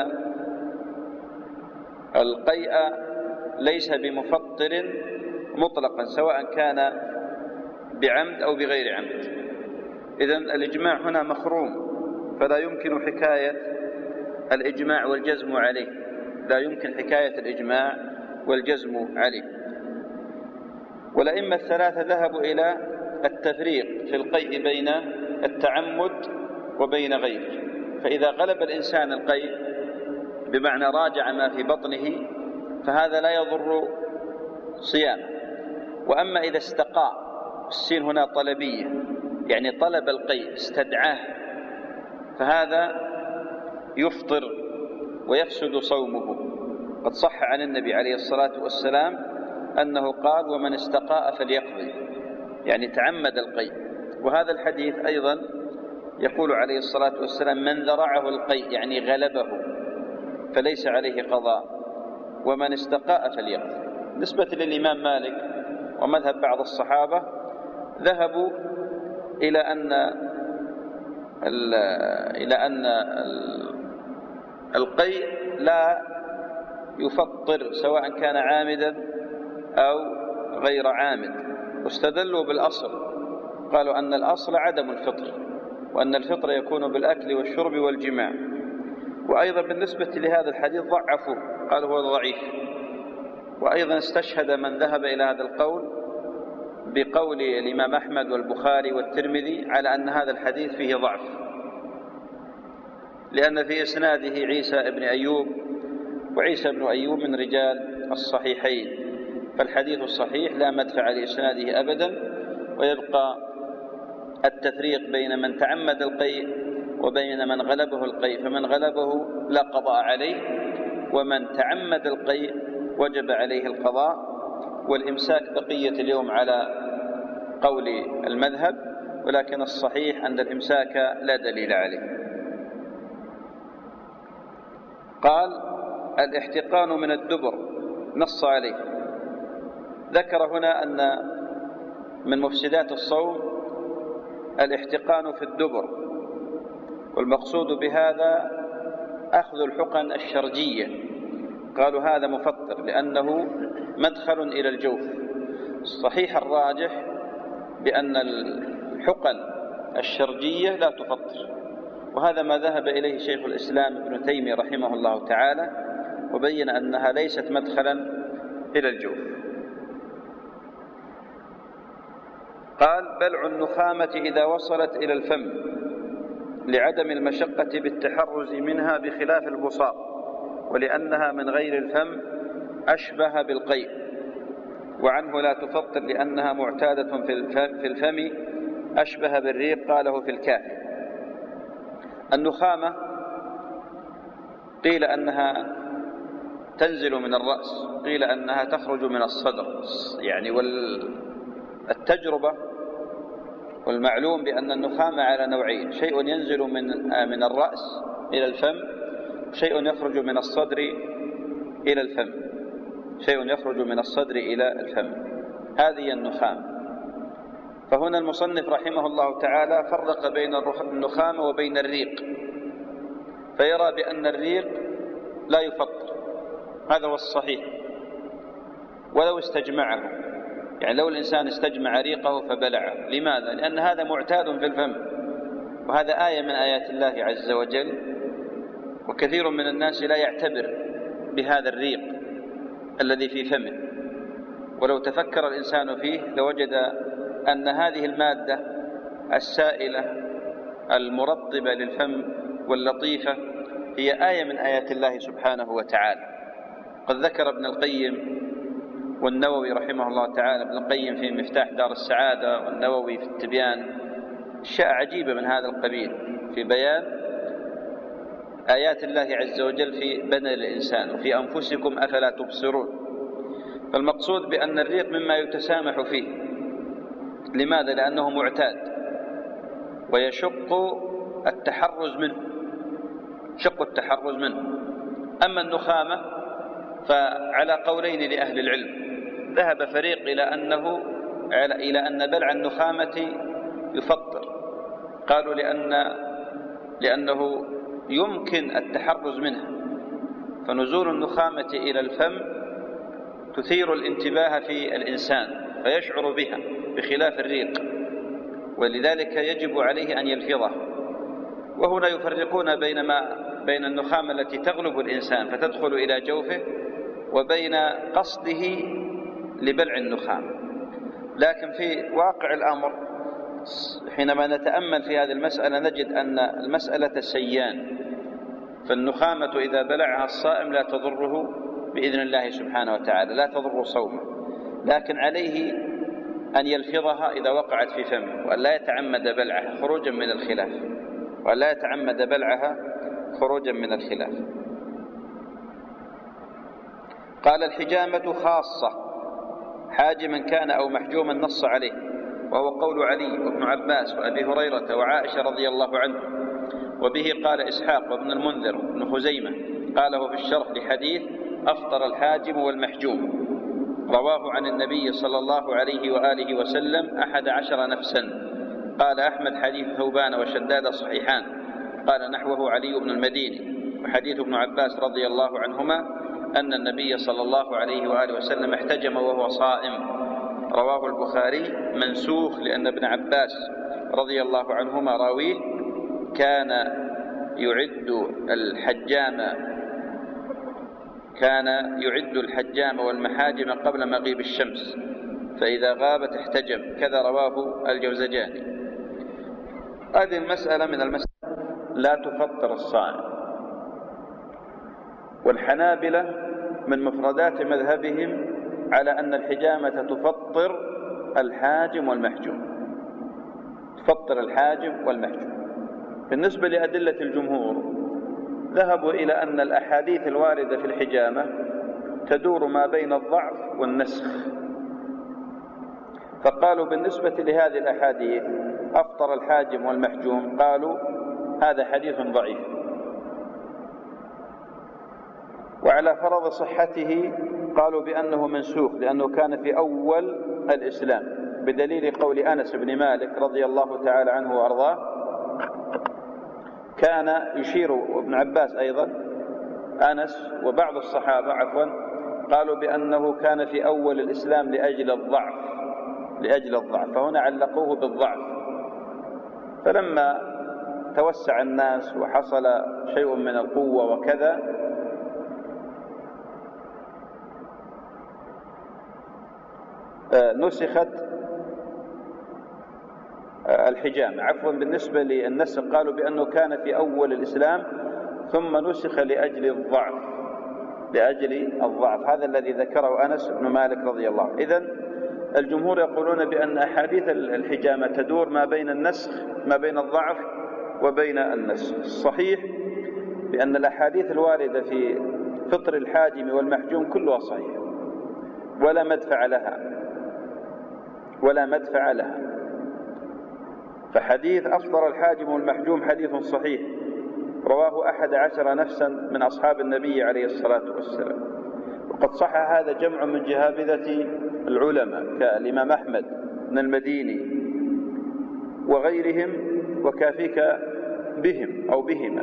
Speaker 1: القيء ليس بمفطر مطلقا سواء كان بعمد أو بغير عمد. إذن الإجماع هنا مخروم، فلا يمكن حكاية الإجماع والجزم عليه، لا يمكن حكاية الإجماع والجزم عليه. والأئمة الثلاثة ذهبوا إلى التفريق في القيء بين التعمد وبين غيره. فإذا غلب الإنسان القيء بمعنى راجع ما في بطنه فهذا لا يضر صيامه. وأما إذا استقاء، السين هنا طلبية يعني طلب القيء استدعاه، فهذا يفطر ويفسد صومه. قد صح عن النبي عليه الصلاة والسلام أنه قال: ومن استقاء فليقضي، يعني تعمد القيء. وهذا الحديث أيضا يقول عليه الصلاة والسلام: من ذرعه القيء يعني غلبه فليس عليه قضاء، ومن استقاء فليقضي. نسبة للإمام مالك ومذهب بعض الصحابة ذهبوا إلى أن إلى أن القيء لا يفطر سواء كان عامدا أو غير عامد، واستدلوا بالأصل، قالوا أن الأصل عدم الفطر، وأن الفطر يكون بالأكل والشرب والجماع. وأيضا بالنسبة لهذا الحديث ضعفوا، قالوا هو ضعيف. وأيضا استشهد من ذهب إلى هذا القول بقول الإمام أحمد والبخاري والترمذي على أن هذا الحديث فيه ضعف، لأن في إسناده عيسى بن أيوب، وعيسى بن أيوب من رجال الصحيحين، فالحديث الصحيح لا مدفع لإسناده أبدا. ويبقى التفريق بين من تعمد القيء وبين من غلبه القيء، فمن غلبه لا قضاء عليه، ومن تعمد القيء وجب عليه القضاء والإمساك بقية اليوم على قول المذهب، ولكن الصحيح أن الإمساك لا دليل عليه. قال: الاحتقان من الدبر، نص عليه. ذكر هنا أن من مفسدات الصوم الاحتقان في الدبر، والمقصود بهذا أخذ الحقن الشرجية. قالوا هذا مفطر لأنه مدخل إلى الجوف. الصحيح الراجح بأن الحقن الشرجية لا تفطر، وهذا ما ذهب إليه شيخ الإسلام ابن تيمية رحمه الله تعالى، وبين أنها ليست مدخلا إلى الجوف. قال: بلع النخامة إذا وصلت إلى الفم لعدم المشقة بالتحرز منها بخلاف البصاق، ولأنها من غير الفم أشبه بالقيء، وعنه لا تفطر لأنها معتادة في الفم أشبه بالريق، قاله في الكافي. النخامة قيل أنها تنزل من الرأس، قيل أنها تخرج من الصدر، يعني والتجربة والمعلوم بأن النخامة على نوعين: شيء ينزل من من الرأس إلى الفم، شيء يخرج من الصدر إلى الفم، شيء يخرج من الصدر إلى الفم، هذه النخامة. فهنا المصنف رحمه الله تعالى فرق بين النخامة وبين الريق، فيرى بأن الريق لا يفطر، هذا هو الصحيح، ولو استجمعه، يعني لو الإنسان استجمع ريقه فبلعه. لماذا؟ لأن هذا معتاد في الفم، وهذا آية من آيات الله عز وجل، وكثير من الناس لا يعتبر بهذا الريق الذي في فمه، ولو تفكر الإنسان فيه لوجد أن هذه المادة السائلة المرطبة للفم واللطيفة هي آية من آيات الله سبحانه وتعالى. قد ذكر ابن القيم والنووي رحمه الله تعالى، ابن القيم في مفتاح دار السعادة والنووي في التبيان، أشياء عجيبة من هذا القبيل في بيان آيات الله عز وجل في بدن الإنسان وفي أنفسكم أفلا تبصرون. فالمقصود بأن الريق مما يتسامح فيه. لماذا؟ لأنه معتاد ويشق التحرز منه، شق التحرز منه. أما النخامة فعلى قولين لأهل العلم، ذهب فريق إلى أنه إلى أن بلع النخامة يفطر، قالوا لأن لأنه يمكن التحرز منها، فنزول النخامة إلى الفم تثير الانتباه في الإنسان فيشعر بها بخلاف الريق، ولذلك يجب عليه أن يلفظه. وهنا يفرقون بين ما بين النخامة التي تغلب الإنسان فتدخل إلى جوفه، وبين قصده لبلع النخام. لكن في واقع الأمر حينما نتأمل في هذه المسألة نجد أن المسألة سيان، فالنخامة إذا بلعها الصائم لا تضره بإذن الله سبحانه وتعالى، لا تضر صومه، لكن عليه أن يلفظها إذا وقعت في فمه، وأن لا يتعمد بلعها خروجا من الخلاف، وأن لا يتعمد بلعها خروجا من الخلاف. قال: الحجامة خاصة، حاجما كان أو محجوما نص عليه، وهو قول علي وابن عباس وأبي هريرة وعائشة رضي الله عنه، وبه قال إسحاق وابن المنذر وابن خزيمة، قاله في الشرح لحديث أفطر الحاجم والمحجوم، رواه عن النبي صلى الله عليه وآله وسلم أحد عشر نفسا. قال أحمد: حديث ثوبان وشداد صحيحان. قال نحوه علي بن المديني. وحديث ابن عباس رضي الله عنهما أن النبي صلى الله عليه وآله وسلم احتجم وهو صائم، رواه البخاري، منسوخ لأن ابن عباس رضي الله عنهما راويه كان يعد الحجام كان يعد الحجام والمحاجم قبل مغيب الشمس، فإذا غابت احتجم، كذا رواه الجوزجاني. هذه المسألة من المسألة لا تفطر الصائم، والحنابلة من مفردات مذهبهم على أن الحجامة تفطر الحاجم والمحجوم، تفطر الحاجم والمحجوم. بالنسبة لأدلة الجمهور ذهبوا إلى أن الأحاديث الواردة في الحجامة تدور ما بين الضعف والنسخ، فقالوا بالنسبة لهذه الأحاديث أفطر الحاجم والمحجوم، قالوا هذا حديث ضعيف، وعلى فرض صحته قالوا بأنه منسوخ لأنه كان في أول الإسلام، بدليل قول أنس بن مالك رضي الله تعالى عنه وأرضاه، كان يشير وابن عباس أيضا أنس وبعض الصحابة عفوا قالوا بأنه كان في أول الإسلام لأجل الضعف لأجل الضعف فهنا علقوه بالضعف. فلما توسع الناس وحصل شيء من القوة وكذا نسخت الحجامة، عفوا بالنسبة للنسخ قالوا بأنه كان في أول الإسلام ثم نسخ لأجل الضعف لأجل الضعف هذا الذي ذكره أنس بن مالك رضي الله عنه. إذن الجمهور يقولون بأن أحاديث الحجامة تدور ما بين النسخ ما بين الضعف وبين النسخ. الصحيح بأن الأحاديث الواردة في فطر الحاجم والمحجوم كلها صحيح ولا مدفع لها ولا مدفع لها فحديث أفطر الحاجم والمحجوم حديث صحيح رواه أحد عشر نفسا من أصحاب النبي عليه الصلاة والسلام، وقد صح هذا جمع من جهابذة العلماء كالإمام أحمد بن المديني وغيرهم، وكافيك بهم أو بهما.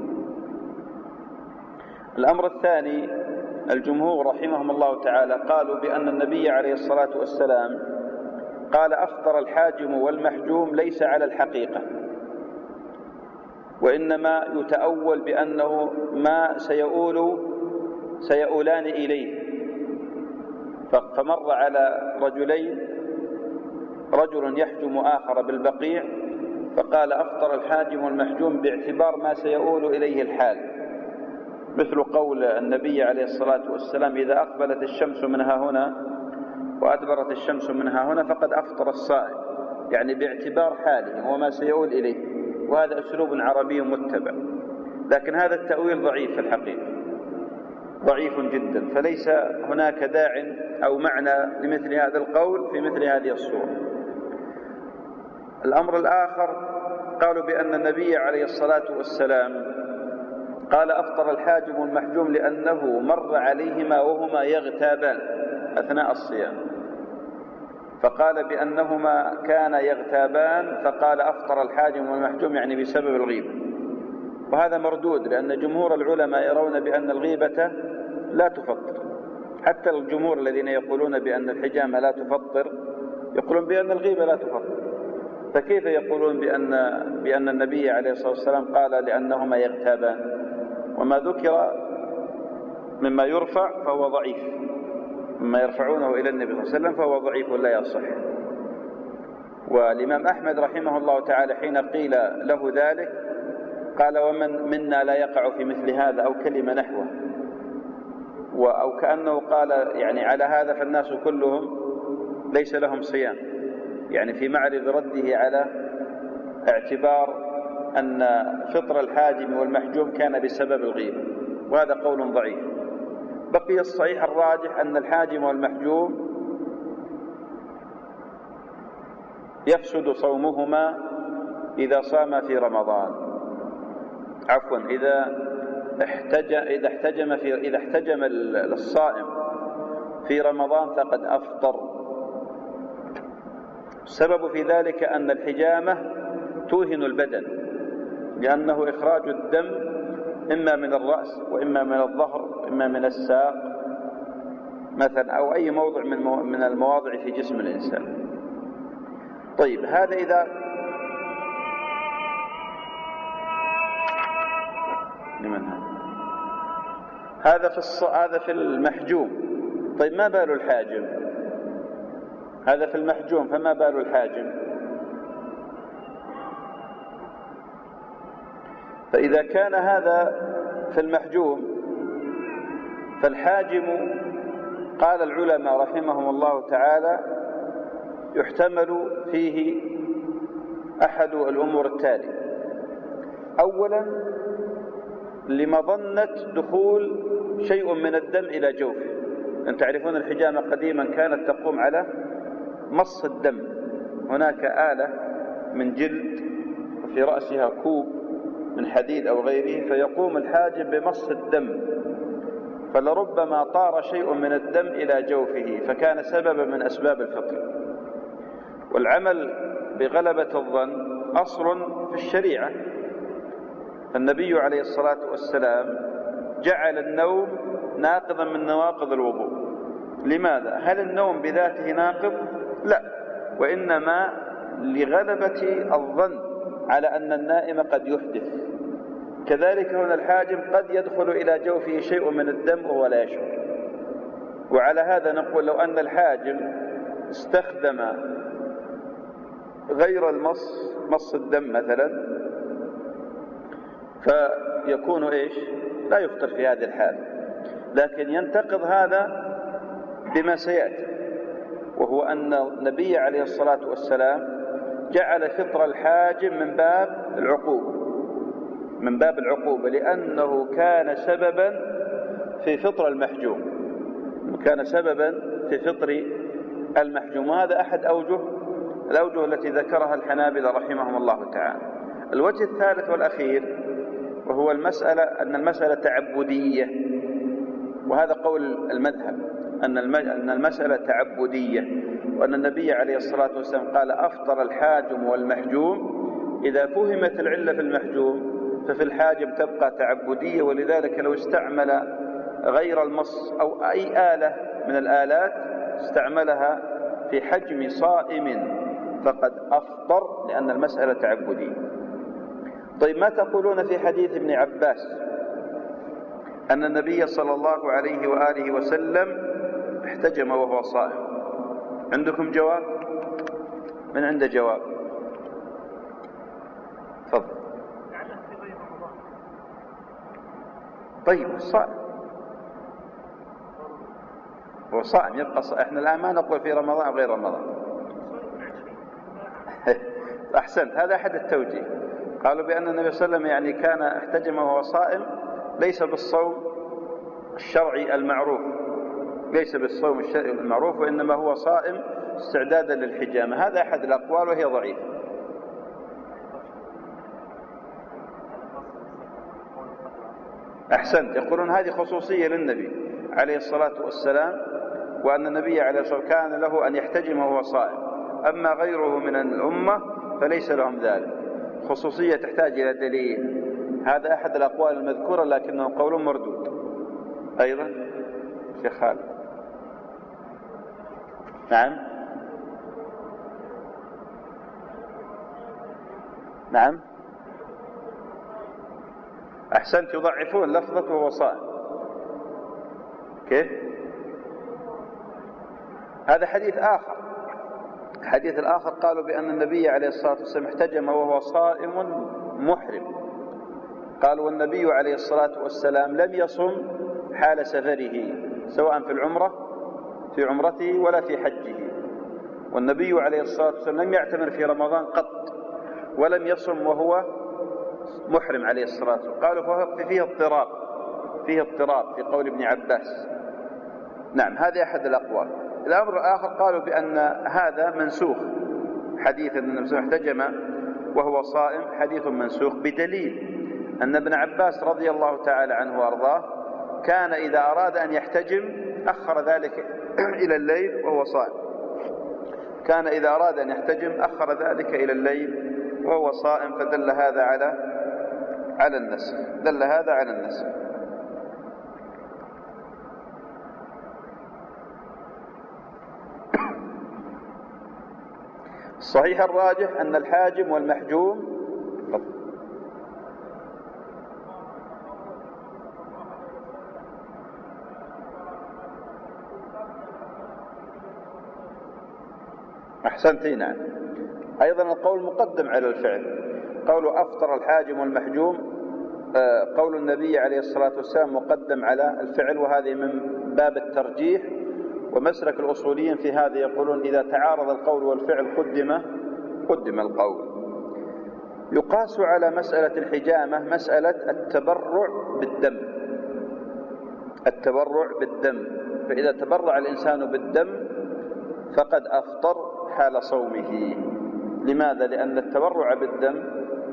Speaker 1: الأمر الثاني الجمهور رحمهم الله تعالى قالوا بأن النبي عليه الصلاة والسلام قال أفطر الحاجم والمحجوم ليس على الحقيقة، وإنما يتأول بأنه ما سيؤول سيؤولان إليه. فمر على رجلين رجل يحجم آخر بالبقيع فقال أفطر الحاجم والمحجوم باعتبار ما سيؤول إليه الحال، مثل قول النبي عليه الصلاة والسلام إذا أقبلت الشمس منها هنا وأدبرت الشمس منها هنا فقد أفطر الصائم، يعني باعتبار حاله وما سيؤول إليه، وهذا أسلوب عربي متبع، لكن هذا التأويل ضعيف في الحقيقة ضعيف جدا، فليس هناك داع أو معنى لمثل هذا القول في مثل هذه الصورة. الأمر الآخر قالوا بأن النبي عليه الصلاة والسلام قال أفطر الحاجم والمحجوم لأنه مر عليهما وهما يغتابان أثناء الصيام، فقال بأنهما كان يغتابان فقال أفطر الحاجم والمحجوم يعني بسبب الغيبة، وهذا مردود لأن جمهور العلماء يرون بأن الغيبة لا تفطر، حتى الجمهور الذين يقولون بأن الحجامة لا تفطر يقولون بأن الغيبة لا تفطر، فكيف يقولون بأن, بأن النبي عليه الصلاة والسلام قال لأنهما يغتابان؟ وما ذكر مما يرفع فهو ضعيف، مما يرفعونه إلى النبي صلى الله عليه وسلم فهو ضعيف ولا يصح. والإمام أحمد رحمه الله تعالى حين قيل له ذلك قال: ومن منا لا يقع في مثل هذا أو كلمة نحوه، أو كأنه قال يعني على هذا فالناس كلهم ليس لهم صيام، يعني في معرض رده على اعتبار أن فطر الحاجم والمحجوم كان بسبب الغيبة، وهذا قول ضعيف. بقي الصحيح الراجح أن الحاجم والمحجوم يفسد صومهما إذا صام في رمضان، عفوا إذا احتج إذا احتجم في إذا احتجم الصائم في رمضان فقد أفطر. السبب في ذلك أن الحجامة توهن البدن، لأنه إخراج الدم إما من الرأس وإما من الظهر وإما من الساق مثلا، أو أي موضع من المواضع في جسم الإنسان. طيب، هذا إذا لمن هذا هذا في الص... هذا في المحجوم. طيب، ما بال الحاجم؟ هذا في المحجوم، فما بال الحاجم؟ فإذا كان هذا في المحجوم فالحاجم قال العلماء رحمهم الله تعالى يحتمل فيه أحد الأمور التالية: أولا لمظنة دخول شيء من الدم إلى جوفه. أن تعرفون الحجامة قديما كانت تقوم على مص الدم، هناك آلة من جلد وفي رأسها كوب من حديد أو غيره، فيقوم الحاجم بمص الدم، فلربما طار شيء من الدم إلى جوفه فكان سببا من أسباب الفطر. والعمل بغلبة الظن أصل في الشريعة، فالنبي عليه الصلاة والسلام جعل النوم ناقضا من نواقض الوضوء. لماذا؟ هل النوم بذاته ناقض؟ لا، وإنما لغلبة الظن على أن النائم قد يحدث. كذلك هنا الحاجم قد يدخل إلى جوفه شيء من الدم وهو لا يشعر. وعلى هذا نقول لو أن الحاجم استخدم غير المص، مص الدم مثلا، فيكون إيش؟ لا يفطر في هذه الحالة، لكن ينتقض هذا بما سيأتي، وهو أن النبي عليه الصلاة والسلام جعل فطر الحاجم من باب العقوبة، من باب العقوبة لأنه كان سببا في فطر المحجوم، كان سببا في فطر المحجوم. وهذا أحد أوجه الأوجه التي ذكرها الحنابلة رحمهم الله تعالى. الوجه الثالث والأخير وهو المسألة أن المسألة تعبدية، وهذا قول المذهب أن المسألة تعبدية، وأن النبي عليه الصلاة والسلام قال: أفطر الحاجم والمحجوم. إذا فهمت العلة في المحجوم ففي الحاجم تبقى تعبدية، ولذلك لو استعمل غير المص أو أي آلة من الآلات استعملها في حجم صائم فقد أفطر، لأن المسألة تعبدية. طيب، ما تقولون في حديث ابن عباس أن النبي صلى الله عليه وآله وسلم احتجم وهو صائم؟ عندكم جواب؟ من عنده جواب؟ تفضل. طيب، الصائم هو صائم يبقى صائم. احنا الآن ما نقول في رمضان أو غير رمضان. أحسنت، هذا أحد التوجيه. قالوا بأن النبي صلى الله عليه وسلم يعني كان احتجم وهو صائم ليس بالصوم الشرعي المعروف، ليس بالصوم الشرعي المعروف، وإنما هو صائم استعدادا للحجامة. هذا أحد الأقوال وهي ضعيفة. أحسنت، يقولون هذه خصوصية للنبي عليه الصلاة والسلام، وأن النبي عليه الصلاة والسلام كان له أن يحتجم وهو صائم، أما غيره من الأمة فليس لهم ذلك. خصوصية تحتاج إلى دليل. هذا أحد الأقوال المذكورة لكنه قول مردود. أيضا شيخ خالد. نعم نعم أحسنت، يضعفون لفظة وهو صائم. كيف؟ هذا حديث آخر. الحديث الآخر قالوا بأن النبي عليه الصلاة والسلام احتجم وهو صائم محرم. قالوا والنبي عليه الصلاة والسلام لم يصم حال سفره سواء في العمرة في عمرته ولا في حجه، والنبي عليه الصلاة والسلام لم يعتمر في رمضان قط ولم يصم وهو محرم عليه الصلاة والسلام. قالوا فيه اضطراب فيه اضطراب في قول ابن عباس. نعم، هذا أحد الأقوال. الأمر الآخر قالوا بأن هذا منسوخ، حديث أن النبي صلى الله عليه وسلم احتجم وهو صائم حديث منسوخ، بدليل أن ابن عباس رضي الله تعالى عنه وأرضاه كان إذا أراد أن يحتجم أخر ذلك إلى الليل وهو صائم. كان إذا أراد أن يحتجم أخر ذلك إلى الليل وهو صائم، فدل هذا على على النسخ دل هذا على النسخ. الصحيح الراجح أن الحاجم والمحجوم أحسنتي. نعم، أيضا القول مقدم على الفعل. قول أفطر الحاجم والمحجوم، قول النبي عليه الصلاة والسلام مقدم على الفعل، وهذه من باب الترجيح. ومسلك الأصوليين في هذا يقولون إذا تعارض القول والفعل قدم قدم القول. يقاس على مسألة الحجامة مسألة التبرع بالدم التبرع بالدم فإذا تبرع الإنسان بالدم فقد أفطر حال صومه. لماذا؟ لأن التبرع بالدم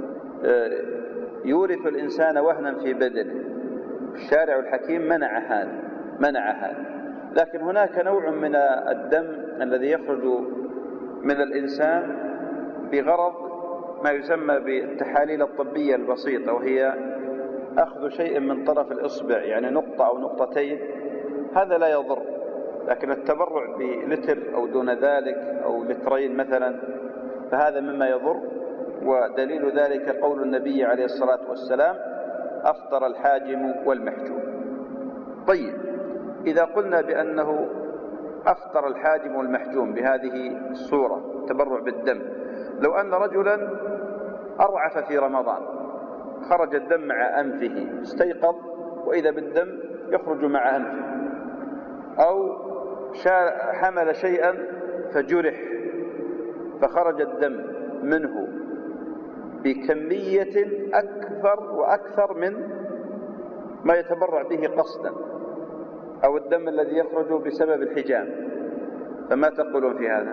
Speaker 1: يورث الإنسان وهنا في بدنه. الشارع الحكيم منع هذا منع هذا لكن هناك نوع من الدم الذي يخرج من الإنسان بغرض ما يسمى بالتحاليل الطبية البسيطة، وهي أخذ شيء من طرف الإصبع، يعني نقطة أو نقطتين، هذا لا يضر. لكن التبرع بلتر أو دون ذلك أو لترين مثلا فهذا مما يضر، ودليل ذلك قول النبي عليه الصلاة والسلام أفطر الحاجم والمحجوم. طيب، إذا قلنا بأنه أفطر الحاجم والمحجوم بهذه الصورة تبرع بالدم، لو أن رجلا أرعف في رمضان خرج الدم مع أنفه، استيقظ وإذا بالدم يخرج مع أنفه، أو حمل شيئا فجرح فخرج الدم منه بكمية أكثر وأكثر من ما يتبرع به قصدا، أو الدم الذي يخرج بسبب الحجام، فما تقولون في هذا؟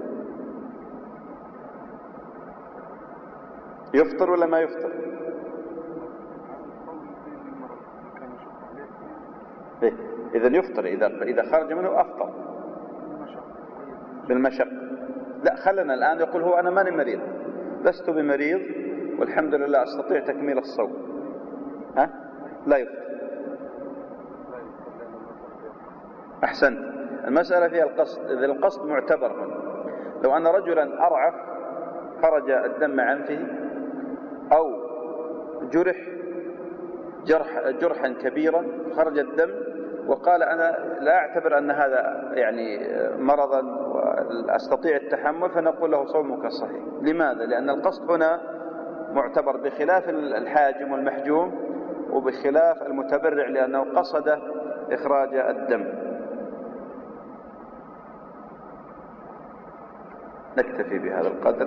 Speaker 1: يفطر ولا ما يفطر؟ إيه؟ إذن يفطر إذا إذا خرج منه أفطر بالمشق. لا، خلنا الآن يقول هو أنا ماني مريض، لست بمريض والحمد لله أستطيع تكميل الصوم، ها؟ لا يفطر. أحسنت. المسألة فيها القصد، إذا القصد معتبر هنا. لو أن رجلا أرعف خرج الدم عن فيه، أو جرح جرح جرحا كبيرا خرج الدم وقال أنا لا أعتبر أن هذا يعني مرضا وأستطيع التحمل، فنقول له صومك صحيح. لماذا؟ لأن القصد هنا معتبر بخلاف الحاجم والمحجوم وبخلاف المتبرع، لأنه قصد إخراج الدم. نكتفي بهذا القدر.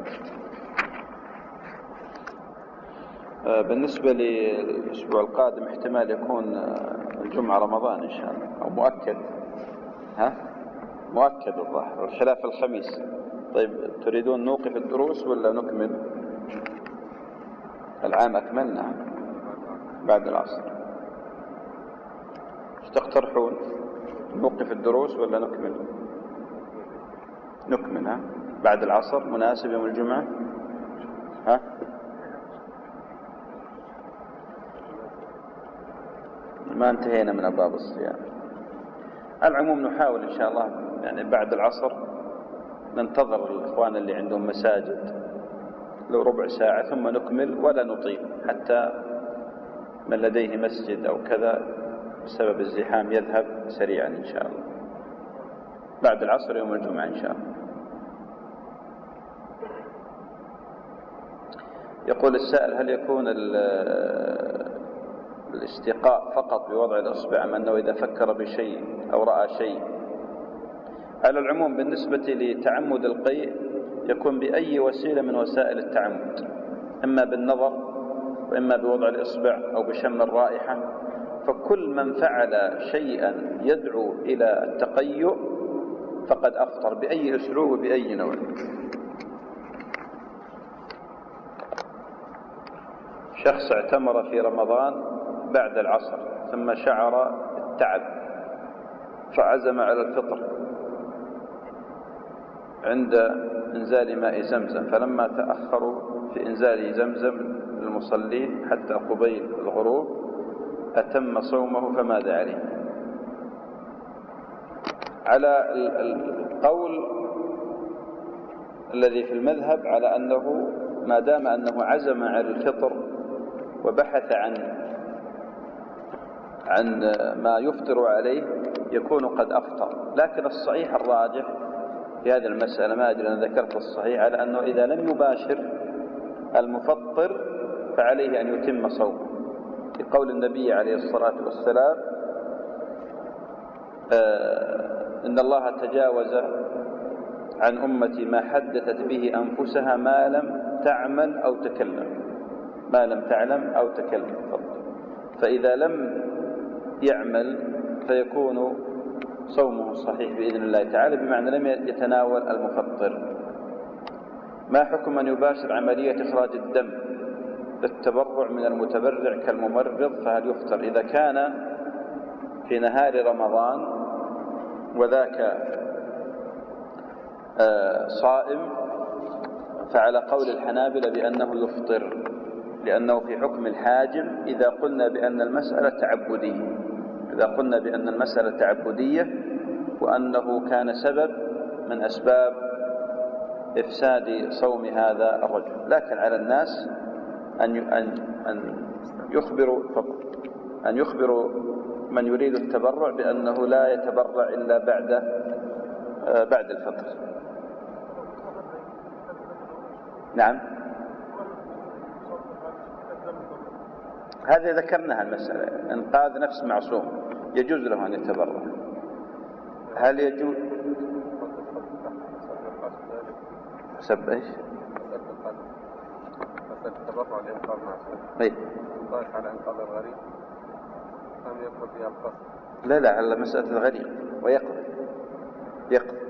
Speaker 1: بالنسبة للأسبوع القادم احتمال يكون الجمعة رمضان إن شاء الله، أو مؤكد، ها مؤكد الظاهر، والخلاف الخميس. طيب، تريدون نوقف الدروس ولا نكمل؟ العام أكملنا بعد العصر. ايش تقترحون؟ نوقف الدروس ولا نكمل؟ نكمل، ها بعد العصر مناسب يوم الجمعة، ها ما انتهينا من أبواب الصيام. العموم نحاول إن شاء الله يعني بعد العصر ننتظر الإخوان اللي عندهم مساجد لو ربع ساعة ثم نكمل ولا نطيل، حتى من لديه مسجد أو كذا بسبب الزحام يذهب سريعا إن شاء الله بعد العصر يوم الجمعة إن شاء الله. يقول السائل: هل يكون الاستيقاء فقط بوضع الإصبع أم أنه إذا فكر بشيء أو رأى شيء؟ على العموم بالنسبة لتعمد القيء يكون بأي وسيلة من وسائل التعمد، إما بالنظر وإما بوضع الإصبع أو بشم الرائحة، فكل من فعل شيئا يدعو إلى التقيؤ فقد أفطر بأي أسلوب وبأي نوع. شخص اعتمر في رمضان بعد العصر ثم شعر التعب فعزم على الفطر عند إنزال ماء زمزم، فلما تأخروا في إنزال زمزم للمصلين حتى قبيل الغروب أتم صومه، فماذا عليه؟ على القول الذي في المذهب على أنه ما دام أنه عزم على الفطر وبحث عن عن ما يفطر عليه يكون قد أفطر، لكن الصحيح الراجح في هذه المسألة، ما أدري أنا ذكرت الصحيح، على أنه إذا لم يباشر المفطر فعليه أن يتم صومه، لقول النبي عليه الصلاة والسلام: آه إن الله تجاوز عن أمتي ما حدثت به أنفسها ما لم تعمل أو تكلم ما لم تعلم أو تكلم. فإذا لم يعمل فيكون صومه صحيح بإذن الله تعالى، بمعنى لم يتناول المفطر. ما حكم من يباشر عملية إخراج الدم للتبرع من المتبرع كالممرض، فهل يفطر؟ إذا كان في نهار رمضان وذاك صائم فعلى قول الحنابلة بأنه يفطر، لأنه في حكم الحاجم إذا قلنا بأن المسألة تعبدية إذا قلنا بأن المسألة تعبدية وأنه كان سبب من أسباب إفساد صوم هذا الرجل. لكن على الناس أن أن يخبروا أن يخبروا من يريد التبرع بأنه لا يتبرع إلا بعد بعد الفطر. نعم، هذه ذكرناها المسألة، إنقاذ نفس معصوم يجوز له أن يتبرع. هل يجوز سب إيش؟
Speaker 2: التبرع لإنقاذ معصوم.
Speaker 1: إيه؟
Speaker 2: قال على إنقاذ الغريب أم يدخل فيها القصد؟
Speaker 1: لا لا، على مسألة الغريب ويقضي يقضي.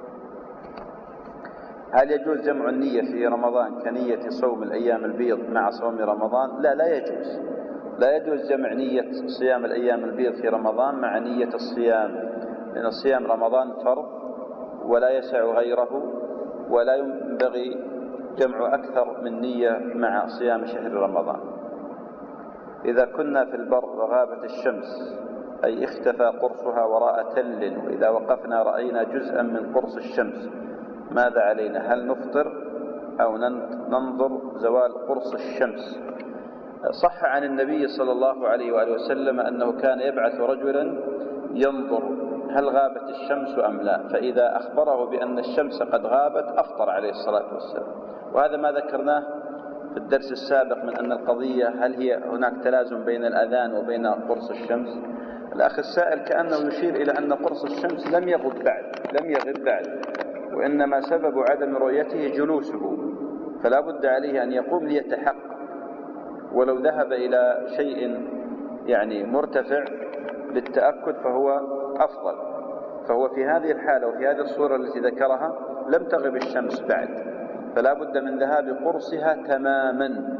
Speaker 1: هل يجوز جمع النية في رمضان كنية صوم الأيام البيض مع صوم رمضان؟ لا لا يجوز لا يجوز جمع نية صيام الأيام البيض في رمضان مع نية الصيام، لأن صيام رمضان فرض ولا يسع غيره، ولا ينبغي جمع أكثر من نية مع صيام شهر رمضان. إذا كنا في البر وغابت الشمس أي اختفى قرصها وراء تل، وإذا وقفنا رأينا جزءا من قرص الشمس، ماذا علينا؟ هل نفطر أو ننظر زوال قرص الشمس؟ صح عن النبي صلى الله عليه وآله وسلم أنه كان يبعث رجلا ينظر هل غابت الشمس أم لا، فإذا أخبره بأن الشمس قد غابت أفطر عليه الصلاة والسلام. وهذا ما ذكرناه في الدرس السابق من أن القضية هل هي هناك تلازم بين الأذان وبين قرص الشمس. الأخ السائل كأنه يشير إلى أن قرص الشمس لم يغب بعد لم يغب بعد وإنما سبب عدم رؤيته جلوسه، فلا بد عليه أن يقوم ليتحقق، ولو ذهب إلى شيء يعني مرتفع للتأكد فهو أفضل. فهو في هذه الحالة وفي هذه الصورة التي ذكرها لم تغب الشمس بعد، فلا بد من ذهاب قرصها تماما.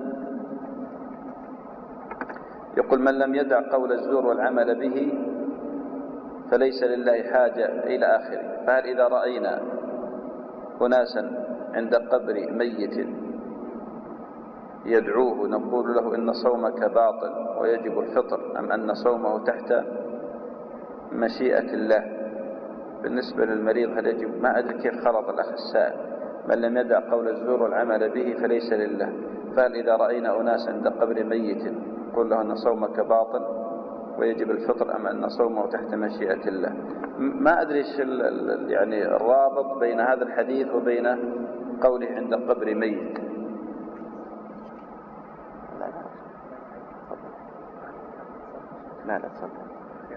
Speaker 1: يقول: من لم يدع قول الزور والعمل به فليس لله حاجة إلى آخره. فهل إذا رأينا أناسا عند قبر ميت يدعوه نقول له إن صومك باطل ويجب الفطر، أم أن صومه تحت مشيئة الله؟ بالنسبة للمريض هل يجب؟ ما أدري كيف خلط الأخ السائل. من لم يدع قول الزور والعمل به فليس لله. فهل إذا رأينا أناس عند قبر ميت نقول له أن صومك باطل؟ ويجب الفطر أم أن صومه تحت مشيئة الله. ما أدري يعني الرابط بين هذا الحديث وبين قوله عند قبر ميت. لا لا تصدق.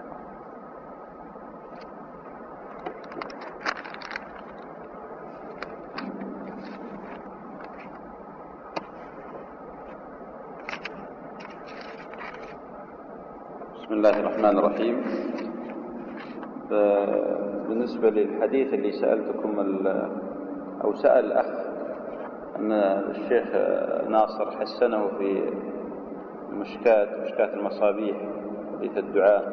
Speaker 1: بسم الله الرحمن الرحيم. بالنسبة للحديث اللي سألتكم أو سأل الأخ أن الشيخ ناصر حسنه في المشكات مشكات المصابيح حديث الدعاء،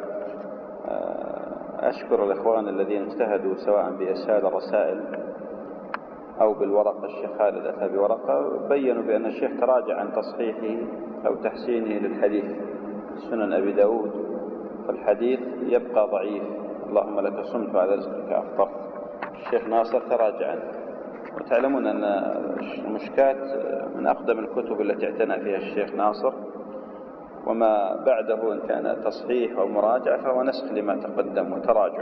Speaker 1: أشكر الإخوان الذين اجتهدوا سواء بإرسال الرسائل أو بالورقة. الشيخ خالد أتى بورقة بيّنوا بأن الشيخ تراجع عن تصحيحه أو تحسينه للحديث سنن أبي داود، فالحديث يبقى ضعيف. اللهم لك صمت وعلى رزقك أفطرت. الشيخ ناصر تراجع عنه. وتعلمون أن المشكات من أقدم الكتب التي اعتنى فيها الشيخ ناصر، وما بعده إن كان تصحيح أو مراجعة فهو نسخ لما تقدم وتراجع.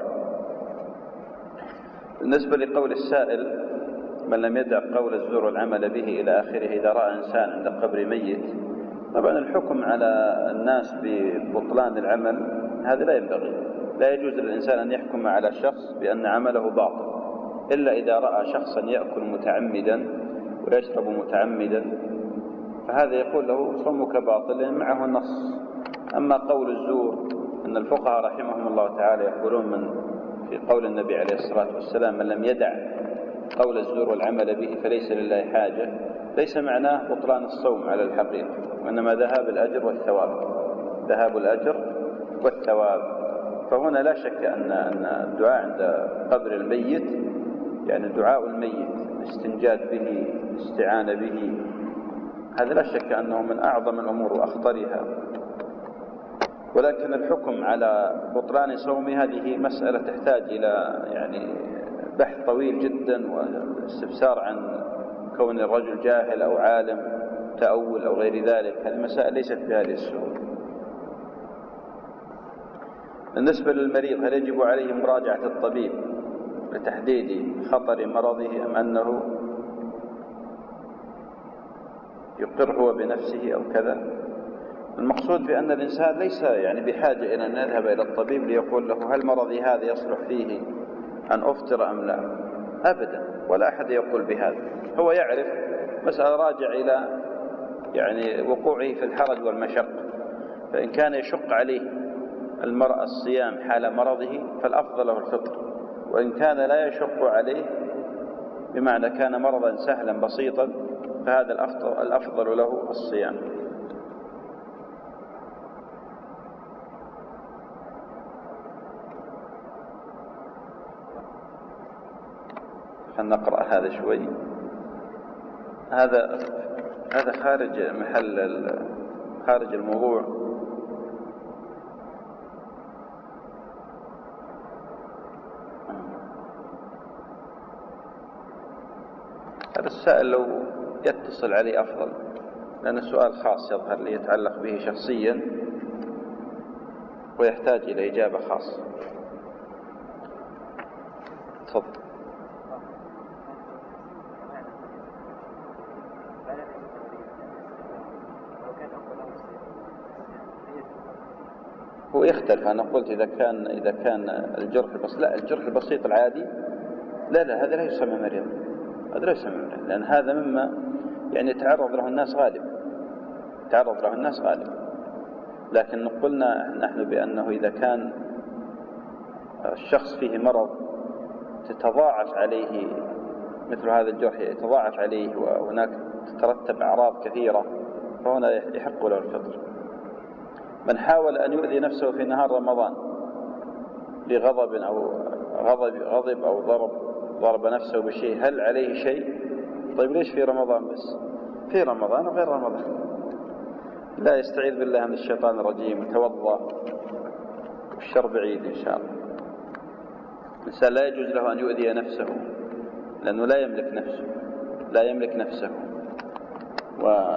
Speaker 1: بالنسبة لقول السائل من لم يدع قول الزور والعمل به إلى آخره إذا رأى إنسان عند قبر ميت، طبعا الحكم على الناس ببطلان العمل هذا لا ينبغي. لا يجوز للإنسان أن يحكم على شخص بأن عمله باطل إلا إذا رأى شخصا يأكل متعمدا ويشرب متعمدا، فهذا يقول له صومك باطل لأن معه النص. أما قول الزور أن الفقهاء رحمهم الله تعالى يقولون من في قول النبي عليه الصلاة والسلام من لم يدع قول الزور والعمل به فليس لله حاجة، ليس معناه بطلان الصوم على الحقيقة، وإنما ذهاب الأجر والثواب، ذهاب الأجر والثواب. فهنا لا شك أن الدعاء عند قبر الميت يعني دعاء الميت استنجاد به استعانة به، هذا لا شك أنه من أعظم الأمور وأخطرها. ولكن الحكم على بطلان صوم هذه مسألة تحتاج إلى يعني بحث طويل جدا واستفسار عن كون الرجل جاهل أو عالم تأول أو غير ذلك. هذه المسائل ليست بهذه السهولة. بالنسبة للمريض هل يجب عليه مراجعة الطبيب لتحديد خطر مرضه أم أنه يقر هو بنفسه أو كذا؟ المقصود بأن الإنسان ليس يعني بحاجة إلى أن يذهب إلى الطبيب ليقول له هل مرضي هذا يصلح فيه أن أفطر أم لا، أبدا، ولا أحد يقول بهذا. هو يعرف مسألة راجع إلى يعني وقوعه في الحرج والمشقة، فإن كان يشق عليه المرء الصيام حال مرضه فالأفضل له الفطر، وإن كان لا يشق عليه بمعنى كان مرضا سهلا بسيطا فهذا الأفضل, الأفضل له الصيام. خلنا نقرأ هذا شوي. هذا هذا خارج محل خارج الموضوع. هذا السائل لو يتصل عليه أفضل، لأن السؤال خاص يظهر لي يتعلق به شخصيا ويحتاج إلى إجابة خاصة. تفضل. هو يختلف. أنا قلت إذا كان إذا كان الجرح البسيط، لا الجرح البسيط العادي لا لا هذا لا يسمى مريض، هذا لا يسمى مريض، لأن هذا مما يعني يتعرض له الناس غالبا، يتعرض له الناس غالبا. لكن قلنا نحن بأنه إذا كان الشخص فيه مرض تتضاعف عليه مثل هذا الجرح، يتضاعف عليه وهناك تترتب أعراض كثيرة، فهنا يحق له الفطر. من حاول أن يؤذي نفسه في نهار رمضان لغضب أو غضب, غضب أو ضرب ضرب نفسه بشيء هل عليه شيء؟ طيب ليش في رمضان بس؟ في رمضان وغير رمضان. لا، يستعيذ بالله من الشيطان الرجيم وتوضأ والشر بعيد إن شاء الله. الإنسان لا يجوز له أن يؤذي نفسه لأنه لا يملك نفسه، لا يملك نفسه. و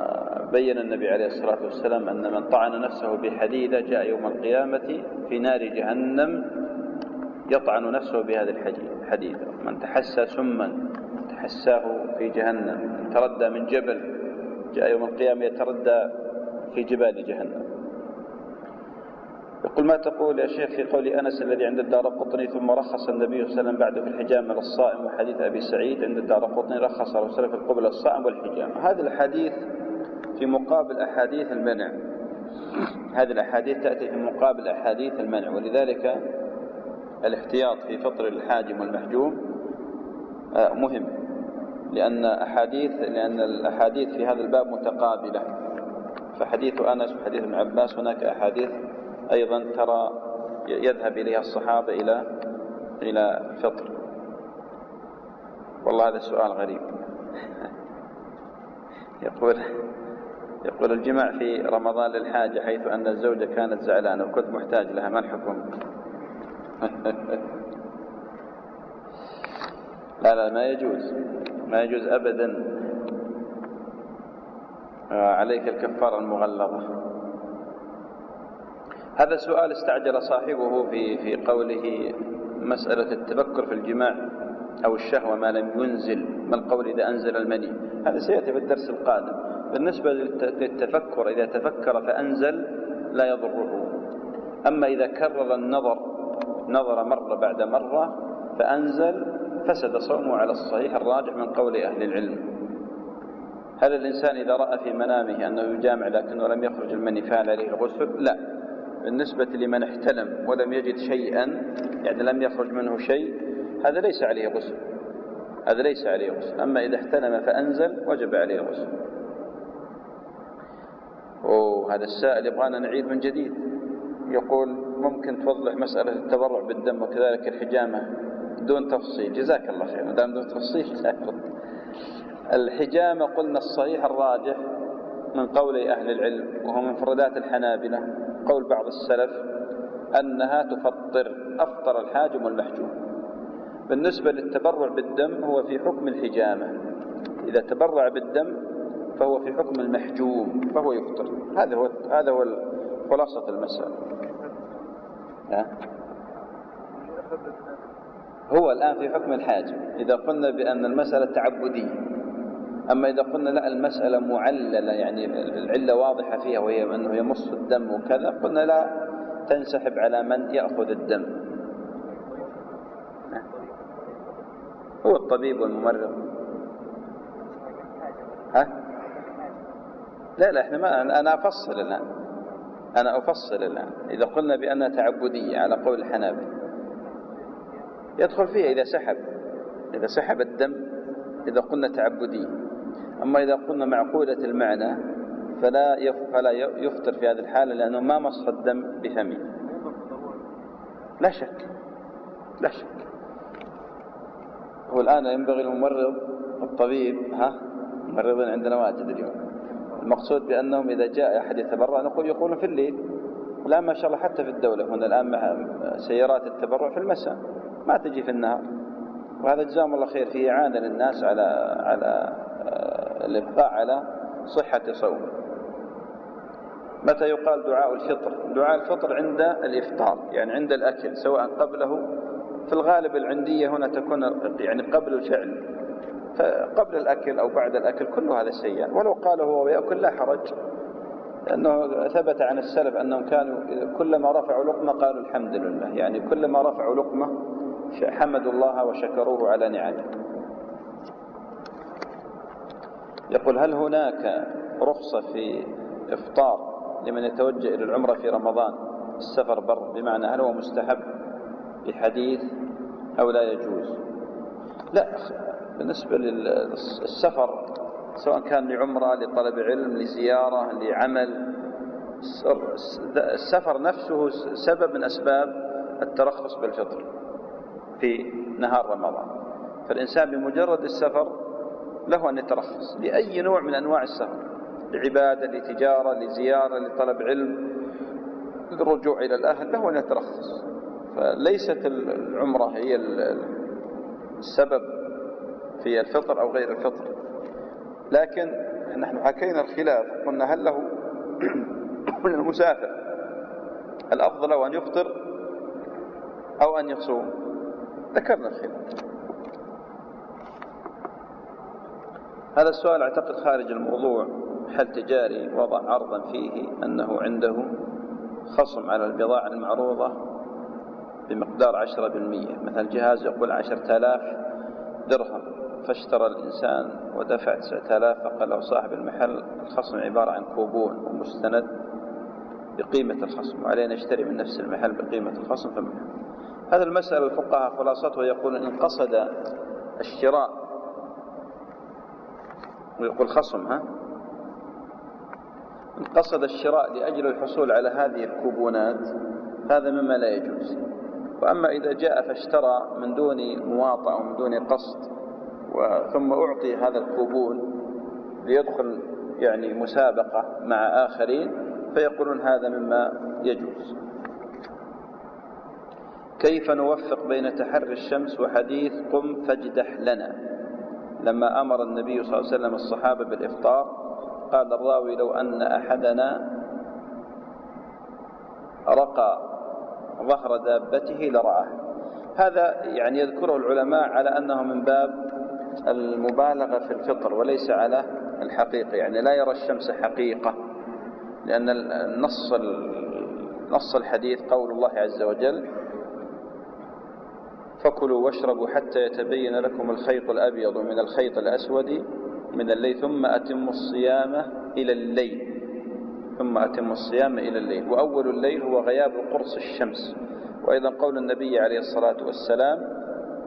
Speaker 1: بين النبي عليه الصلاة والسلام أن من طعن نفسه بحديدة جاء يوم القيامة في نار جهنم يطعن نفسه بهذه الحديدة. من تحسى سما تحساه في جهنم، تردى من جبل جاء يوم القيامة يتردى في جبال جهنم. يقول: ما تقول يا شيخ في قول أنس الذي عند الدارقطني ثم رخص النبي صلى الله عليه وسلم بعده في الحجامة للصائم، وحديث أبي سعيد عند الدارقطني رخص الرسول صلى الله عليه وسلم في القبلة الصائم والحجامة؟ هذه الحديث في مقابل أحاديث المنع، هذه الأحاديث تأتي في مقابل أحاديث المنع، ولذلك الاحتياط في فطر الحاجم والمحجوم مهم، لأن أحاديث لأن الأحاديث في هذا الباب متقابلة. فحديث أنس وحديث ابن عباس هناك أحاديث أيضا ترى يذهب إليها الصحابة إلى إلى فطر. والله هذا السؤال غريب. يقول يقول الجماع في رمضان للحاجة حيث أن الزوجة كانت زعلانة وكنت محتاج لها، ما الحكم؟ لا لا ما يجوز، ما يجوز أبدا. عليك الكفارة المغلظة. هذا سؤال استعجل صاحبه في في قوله مسألة التفكر في الجماع أو الشهوة ما لم ينزل، ما القول إذا أنزل المني؟ هذا سيأتي في الدرس القادم. بالنسبة للتفكر إذا تفكر فأنزل لا يضره، أما إذا كرر النظر نظر مرة بعد مرة فأنزل فسد صومه على الصحيح الراجح من قول أهل العلم. هل الإنسان إذا رأى في منامه أنه يجامع لكنه لم يخرج المني فعل عليه الغسل؟ لا. بالنسبة لمن احتلم ولم يجد شيئا، يعني لم يخرج منه شيء، هذا ليس عليه غسل، هذا ليس عليه غسل. أما إذا احتلم فأنزل وجب عليه غسل. وهذا السائل يبغانا نعيد من جديد، يقول: ممكن توضح مسألة التبرع بالدم وكذلك الحجامة دون تفصيل؟ جزاك الله خير. دام دون تفصيل لا يرد. الحجامة قلنا الصحيح الراجح من قول أهل العلم، وهو من مفردات الحنابلة، قول بعض السلف أنها تفطر، أفطر الحاجم والمحجوم. بالنسبة للتبرع بالدم هو في حكم الحجامة، إذا تبرع بالدم فهو في حكم المحجوم فهو يفطر. هذا هو هذا هو خلاصة المسألة. ها؟ هو الآن في حكم الحاجم إذا قلنا بأن المسألة تعبدية. أما إذا قلنا لا المسألة معللة، يعني العلة واضحة فيها وهي أنه يمص الدم وكذا، قلنا لا تنسحب على من يأخذ الدم. هو الطبيب والممرض. ها؟ لا لا احنا ما أنا أفصل الآن أنا أفصل الآن إذا قلنا بأنها تعبدية على قول الحنابلة يدخل فيها إذا سحب إذا سحب الدم، إذا قلنا تعبدية. أما إذا قلنا معقولة المعنى فلا فلا يفطر في هذه الحالة، لأنه ما مص الدم بفمه. لا شك لا شك. هو الآن ينبغي الممرض الطبيب، ها ممرضين عندنا واجد اليوم، المقصود بأنهم إذا جاء أحد يتبرع نقول يقولون في الليل. الآن ما شاء الله حتى في الدولة هنا الآن سيارات التبرع في المساء ما تجي في النهار، وهذا جزاهم الله خير فيه إعانة للناس على على الإبقاء على صحة صوم. متى يقال دعاء الفطر؟ دعاء الفطر عند الإفطار، يعني عند الأكل، سواء قبله، في الغالب العندية هنا تكون يعني قبل الفعل، فقبل الأكل أو بعد الأكل كل هذا سيئا. ولو قال هو ويأكل لا حرج، لأنه ثبت عن السلف أنهم كانوا كلما رفعوا لقمة قالوا الحمد لله، يعني كلما رفعوا لقمة حمدوا الله وشكروه على نعمه. يقول: هل هناك رخصة في إفطار لمن يتوجه إلى العمرة في رمضان السفر بر؟ بمعنى هل هو مستحب بحديث أو لا يجوز؟ لا، بالنسبة للسفر سواء كان لعمرة، لطلب علم، لزيارة، لعمل، السفر نفسه سبب من أسباب الترخص بالفطر في نهار رمضان. فالإنسان بمجرد السفر له أن يترخص لأي نوع من أنواع السفر، لعبادة، لتجارة، لزيارة، لطلب علم، للرجوع إلى الأهل، له أن يترخص. فليست العمرة هي السبب في الفطر أو غير الفطر. لكن نحن حكينا الخلاف، قلنا هل له من المسافر الأفضل أن يفطر أو أن يصوم؟ ذكرنا الخلاف. هذا السؤال أعتقد خارج الموضوع. محل تجاري وضع عرضا فيه أنه عنده خصم على البضاعة المعروضة بمقدار عشرة بالمئة، مثلا جهاز يقول عشرة آلاف درهم، فاشترى الإنسان ودفع تسعة آلاف، فقال له صاحب المحل الخصم عبارة عن كوبون ومستند بقيمة الخصم، وعلينا نشتري من نفس المحل بقيمة الخصم. فمحل هذا المسألة الفقهاء خلاصته يقول إن قصد الشراء، ويقول خصم ها إن قصد الشراء لأجل الحصول على هذه الكوبونات هذا مما لا يجوز. وأما إذا جاء فاشترى من دون مواطأة ومن دون قصد ثم أعطي هذا الكوبون ليدخل يعني مسابقة مع آخرين، فيقولون هذا مما يجوز. كيف نوفق بين تحري الشمس وحديث قم فاجدح لنا؟ لما أمر النبي صلى الله عليه وسلم الصحابة بالإفطار قال الراوي لو أن أحدنا رقى ظهر دابته لرآه. هذا يعني يذكره العلماء على أنه من باب المبالغة في الفطر وليس على الحقيقة، يعني لا يرى الشمس حقيقة، لأن النص نص الحديث قول الله عز وجل فكلوا واشربوا حتى يتبين لكم الخيط الأبيض من الخيط الأسود من الليل ثم أتموا الصيام إلى الليل ثم أتموا الصيام إلى الليل، وأول الليل هو غياب قرص الشمس. وأيضا قول النبي عليه الصلاة والسلام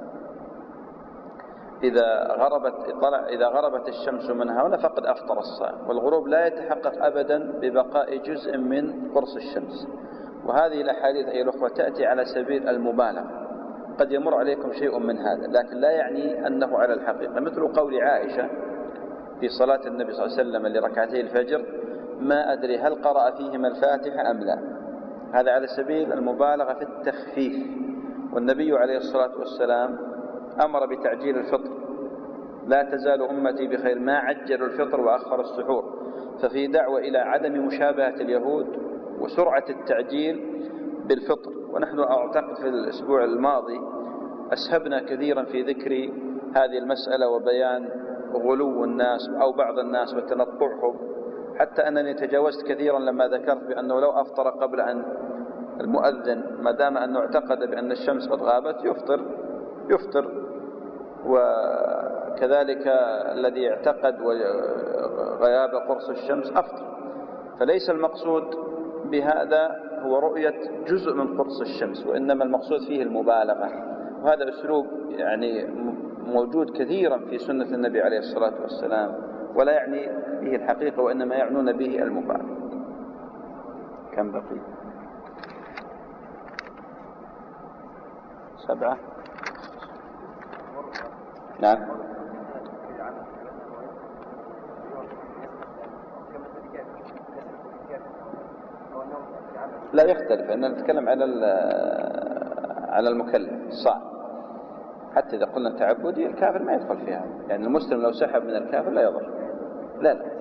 Speaker 1: إذا غربت طلع إذا غربت الشمس من هنا فقد أفطر الصائم، والغروب لا يتحقق أبدا ببقاء جزء من قرص الشمس. وهذه الأحاديث أيها الأخوة تأتي على سبيل المبالغة، قد يمر عليكم شيء من هذا لكن لا يعني أنه على الحقيقة، مثل قول عائشة في صلاة النبي صلى الله عليه وسلم لركعتي الفجر ما أدري هل قرأ فيهما الفاتحة أم لا، هذا على سبيل المبالغة في التخفيف. والنبي عليه الصلاة والسلام أمر بتعجيل الفطر، لا تزال أمتي بخير ما عجلوا الفطر وأخر السحور، ففي دعوة إلى عدم مشابهة اليهود وسرعة التعجيل بالفطر. ونحن أعتقد في الأسبوع الماضي أسهبنا كثيرا في ذكر هذه المسألة وبيان غلو الناس أو بعض الناس وتنطعهم، حتى أنني تجاوزت كثيرا لما ذكرت بأنه لو أفطر قبل أن المؤذن ما دام أنه اعتقد بأن الشمس قد غابت يفطر يفطر وكذلك الذي اعتقد غياب قرص الشمس أفطر. فليس المقصود بهذا هو رؤية جزء من قرص الشمس، وإنما المقصود فيه المبالغة، وهذا أسلوب يعني موجود كثيرا في سنة النبي عليه الصلاة والسلام ولا يعني به الحقيقة، وإنما يعنون به المبالغة. كم بقي؟ سبعة. نعم. لا يختلف، أننا نتكلم على على المكلف الصعب، حتى إذا قلنا تعبدي الكافر ما يدخل فيها، يعني المسلم لو سحب من الكافر لا يضر. لا لا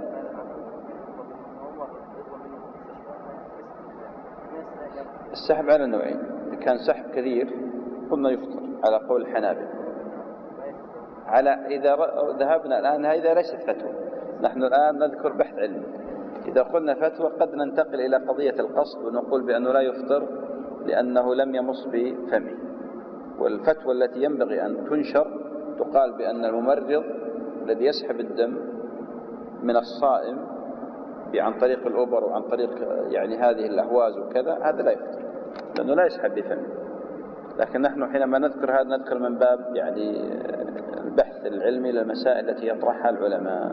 Speaker 1: السحب على النوعين، إذا كان سحب كثير قلنا يفطر على قول الحنابلة. على إذا ذهبنا الآن هذا ليست فتوى، نحن الآن نذكر بحث علمي. إذا قلنا فتوى قد ننتقل إلى قضية القصد ونقول بأنه لا يفطر لأنه لم يمص بفمه. والفتوى التي ينبغي أن تنشر تقال بأن الممرض الذي يسحب الدم من الصائم عن طريق الأوبر وعن طريق يعني هذه الأهواز وكذا هذا لا يفطر لأنه لا يسحب بفمه. لكن نحن حينما نذكر هذا نذكر من باب يعني البحث العلمي للمسائل التي يطرحها العلماء.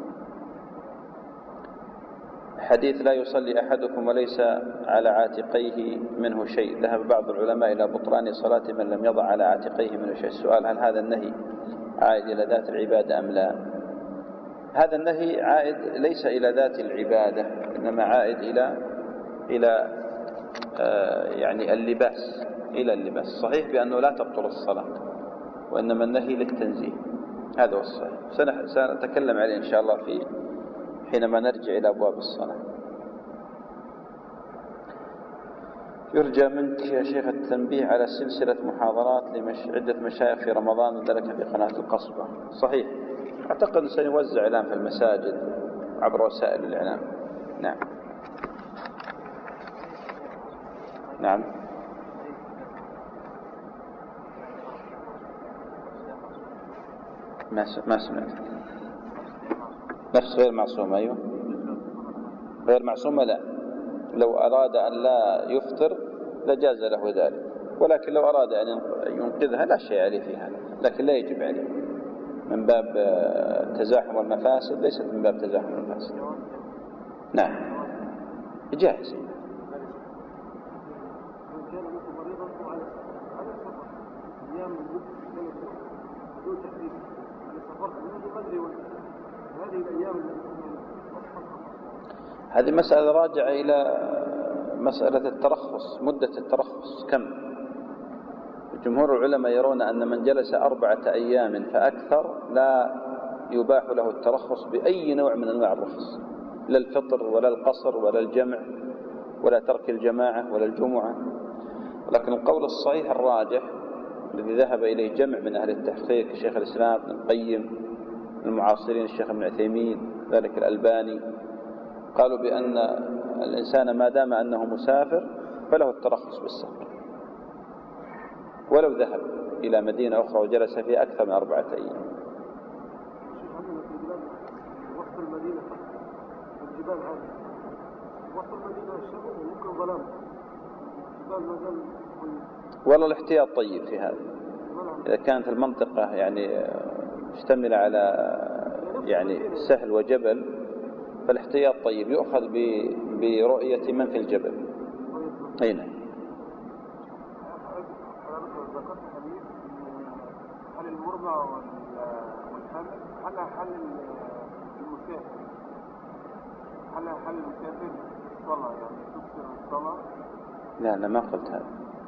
Speaker 1: حديث لا يصلي أحدكم وليس على عاتقيه منه شيء، ذهب بعض العلماء إلى بطلان صلاة من لم يضع على عاتقيه منه شيء. السؤال هل هذا النهي عائد إلى ذات العبادة أم لا؟ هذا النهي عائد ليس إلى ذات العبادة، إنما عائد إلى إلى آه يعني اللباس، إلى اللباس. صحيح بأنه لا تبطل الصلاة، وإنما النهي للتنزيه، هذا هو الصحيح. سنتكلم عليه إن شاء الله في حينما نرجع إلى أبواب الصلاة. يرجى منك يا شيخ التنبيه على سلسلة محاضرات لعدة مشايخ في رمضان وذلك في قناة القصبة. صحيح، أعتقد سنوزع إعلام في المساجد عبر وسائل الإعلام. نعم نعم. ما سمعت. نفس غير معصومة. أيوه غير معصومة. لا، لو أراد أن لا يفطر لجاز له ذلك، ولكن لو أراد أن ينقذها لا شيء عليه في هذا، لكن لا يجب عليه من باب تزاحم المفاسد، ليست من باب تزاحم المفاسد. نعم جاهز. هذه مسألة راجعة إلى مسألة الترخص، مدة الترخص كم. جمهور العلماء يرون أن من جلس أربعة أيام فأكثر لا يباح له الترخص بأي نوع من أنواع الرخص، لا الفطر ولا القصر ولا الجمع ولا ترك الجماعة ولا الجمعة. لكن القول الصحيح الراجح الذي ذهب إليه جمع من أهل التحقيق الشيخ الإسلام ابن القيم، المعاصرين الشيخ ابن عثيمين، ذلك الألباني، قالوا بأن الإنسان ما دام أنه مسافر فله الترخص بالسفر ولو ذهب إلى مدينة أخرى وجلس فيها أكثر من أربعة أيام.
Speaker 2: وسط المدينة الجبال هذه، وسط المدينة الشمس ممكن ظلام، الجبال مازال.
Speaker 1: والله الاحتياط طيب في هذا. إذا كانت المنطقة يعني مشتملة على يعني سهل وجبل فالاحتياط طيب، يؤخذ برؤية من في الجبل. أي نعم.
Speaker 2: ذكرت حديث هل المرضى والحامل هل حل المسافر هل حل المسافر الصلاة يعني تكسر الصلاة؟
Speaker 1: لا أنا ما قلت هذا.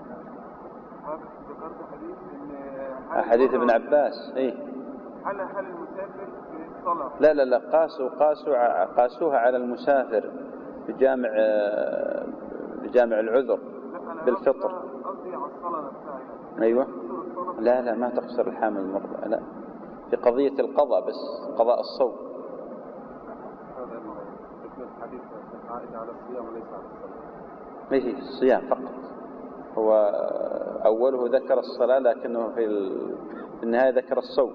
Speaker 2: ذكرت حديث إن
Speaker 1: حديث ابن عباس. إيه
Speaker 2: هل حل المسافر في الصلاة؟
Speaker 1: لا لا لا قاسوا قاسوا قاسوها على المسافر بجامع بجامع العذر بالفطر.
Speaker 2: قصدي على الصلاة نفسها.
Speaker 1: أيوة. لا لا ما تقصر الحامل المرضى، لا، في قضية القضاء بس، قضاء الصوم.
Speaker 2: هذا الحديث عائد على الصيام وليس على الصلاة.
Speaker 1: إيه الصيام فقط، هو أوله ذكر الصلاة لكنه في النهاية ذكر الصوم.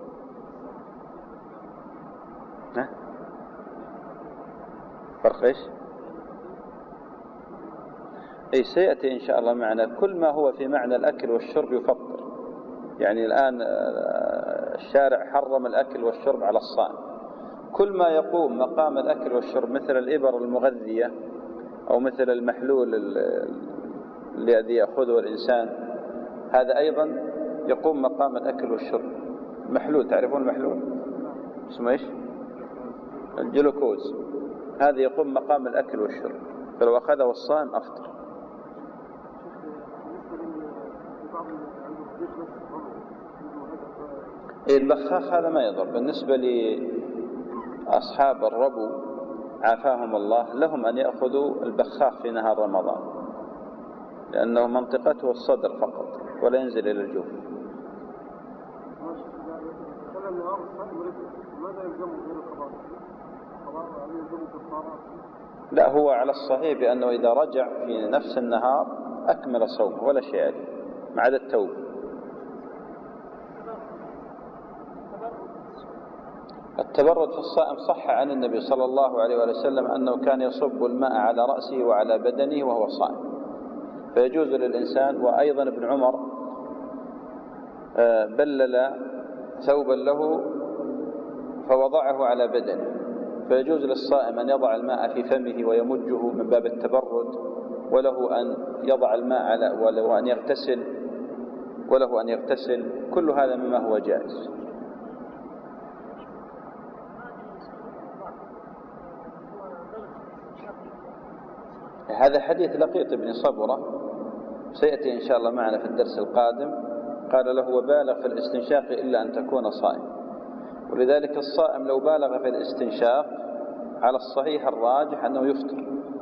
Speaker 1: ها؟ فرق إيش؟ أي سيأتي إن شاء الله معنا كل ما هو في معنى الأكل والشرب يفطر. يعني الآن الشارع حرم الأكل والشرب على الصائم، كل ما يقوم مقام الأكل والشرب مثل الإبر المغذية أو مثل المحلول الذي يأخذه الإنسان، هذا أيضا يقوم مقام الأكل والشرب. محلول، تعرفون المحلول اسمه إيش؟ الجلوكوز، هذا يقوم مقام الأكل والشرب، فلو أخذه الصائم أفطر. البخاخ هذا ما يضر. بالنسبة لأصحاب الربو عافاهم الله لهم أن يأخذوا البخاخ في نهار رمضان، لأنه منطقته الصدر فقط ولا ينزل إلى الجوف. لا، هو على الصحيح بأنه إذا رجع في نفس النهار أكمل صومه ولا شيء عليه ما عدا التوبة. التبرد في الصائم صح عن النبي صلى الله عليه وسلم أنه كان يصب الماء على رأسه وعلى بدنه وهو صائم، فيجوز للإنسان. وأيضا ابن عمر بلل ثوبا له فوضعه على بدنه، فيجوز للصائم أن يضع الماء في فمه ويمجه من باب التبرد، وله أن يضع الماء على وله أن يغتسل وله أن يغتسل كل هذا مما هو جائز. هذا حديث لقيط بن صبرة سيأتي إن شاء الله معنا في الدرس القادم. قال له وبالغ في الاستنشاق إلا أن تكون صائم، ولذلك الصائم لو بالغ في الاستنشاق على الصحيح الراجح أنه يفطر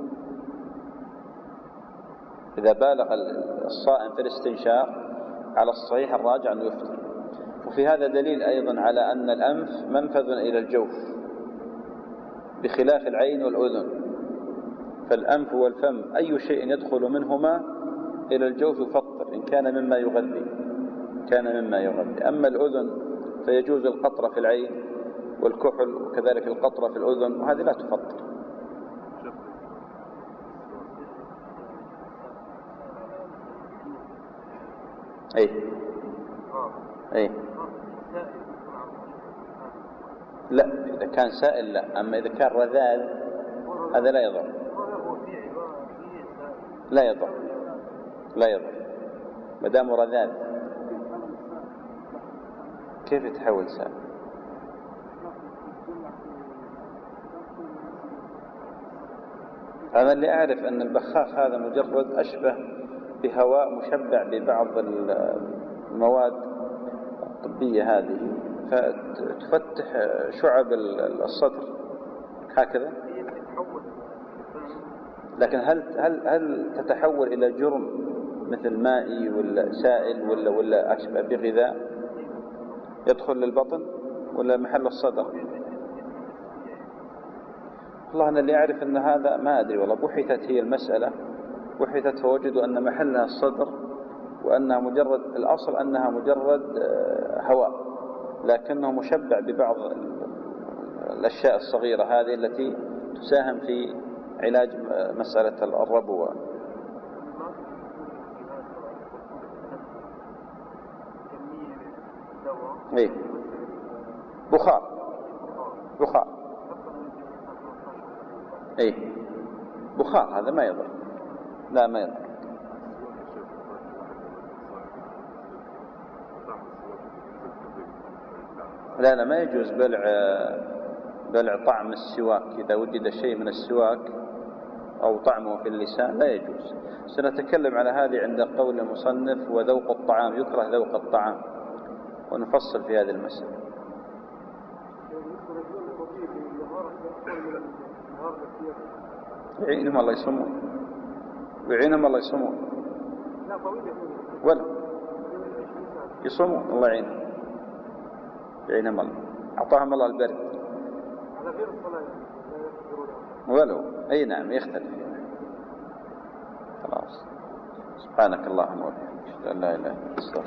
Speaker 1: إذا بالغ الصائم في الاستنشاق، على الصحيح الراجح أنه يفطر. وفي هذا دليل أيضا على أن الأنف منفذ إلى الجوف بخلاف العين والأذن، فالأنف والفم أي شيء يدخل منهما إلى الجوف يفطر إن كان مما يغذي كان مما يغذي. أما الأذن فيجوز القطرة في العين والكحل وكذلك القطرة في الأذن، وهذه لا تفطر. أي أي لا، إذا كان سائل لا، أما إذا كان رذاذ هذا لا يضر لا يضر لا يضر ما دام رذاذ. كيف يتحول سائل؟ أنا اللي أعرف أن البخاخ هذا مجرد أشبه بهواء مشبع ببعض المواد الطبية هذه، فتفتح شعب الصدر هكذا. لكن هل هل هل تتحول إلى جرم مثل مائي ولا سائل ولا ولا أشبه بغذاء يدخل للبطن ولا محل الصدر؟ والله أنا اللي أعرف أن هذا ما أدري والله. بحثت هي المسألة بحثت فوجدوا أن محلها الصدر، وأنها مجرد الأصل أنها مجرد هواء، لكنه مشبع ببعض الأشياء الصغيرة هذه التي تساهم في علاج مسألة الربوة. إيه بخار بخار إيه بخار هذا ما يضر، لا ما يضر. لا لا ما يجوز بلع بلع طعم السواك. إذا وجد شيء من السواك أو طعمه في اللسان لا يجوز. سنتكلم على هذه عند قول المصنف وذوق الطعام، يكره ذوق الطعام، ونفصل في هذه المسألة. يعينهم الله يسمون ويعينهم الله يصومون ولا يصومون الله يعينهم يعينهم الله، أعطاهم الله البرد ولو أي نعم يختلف. خلاص سبحانك اللهم وبحمدك أشهد أن لا إله إلا أنت.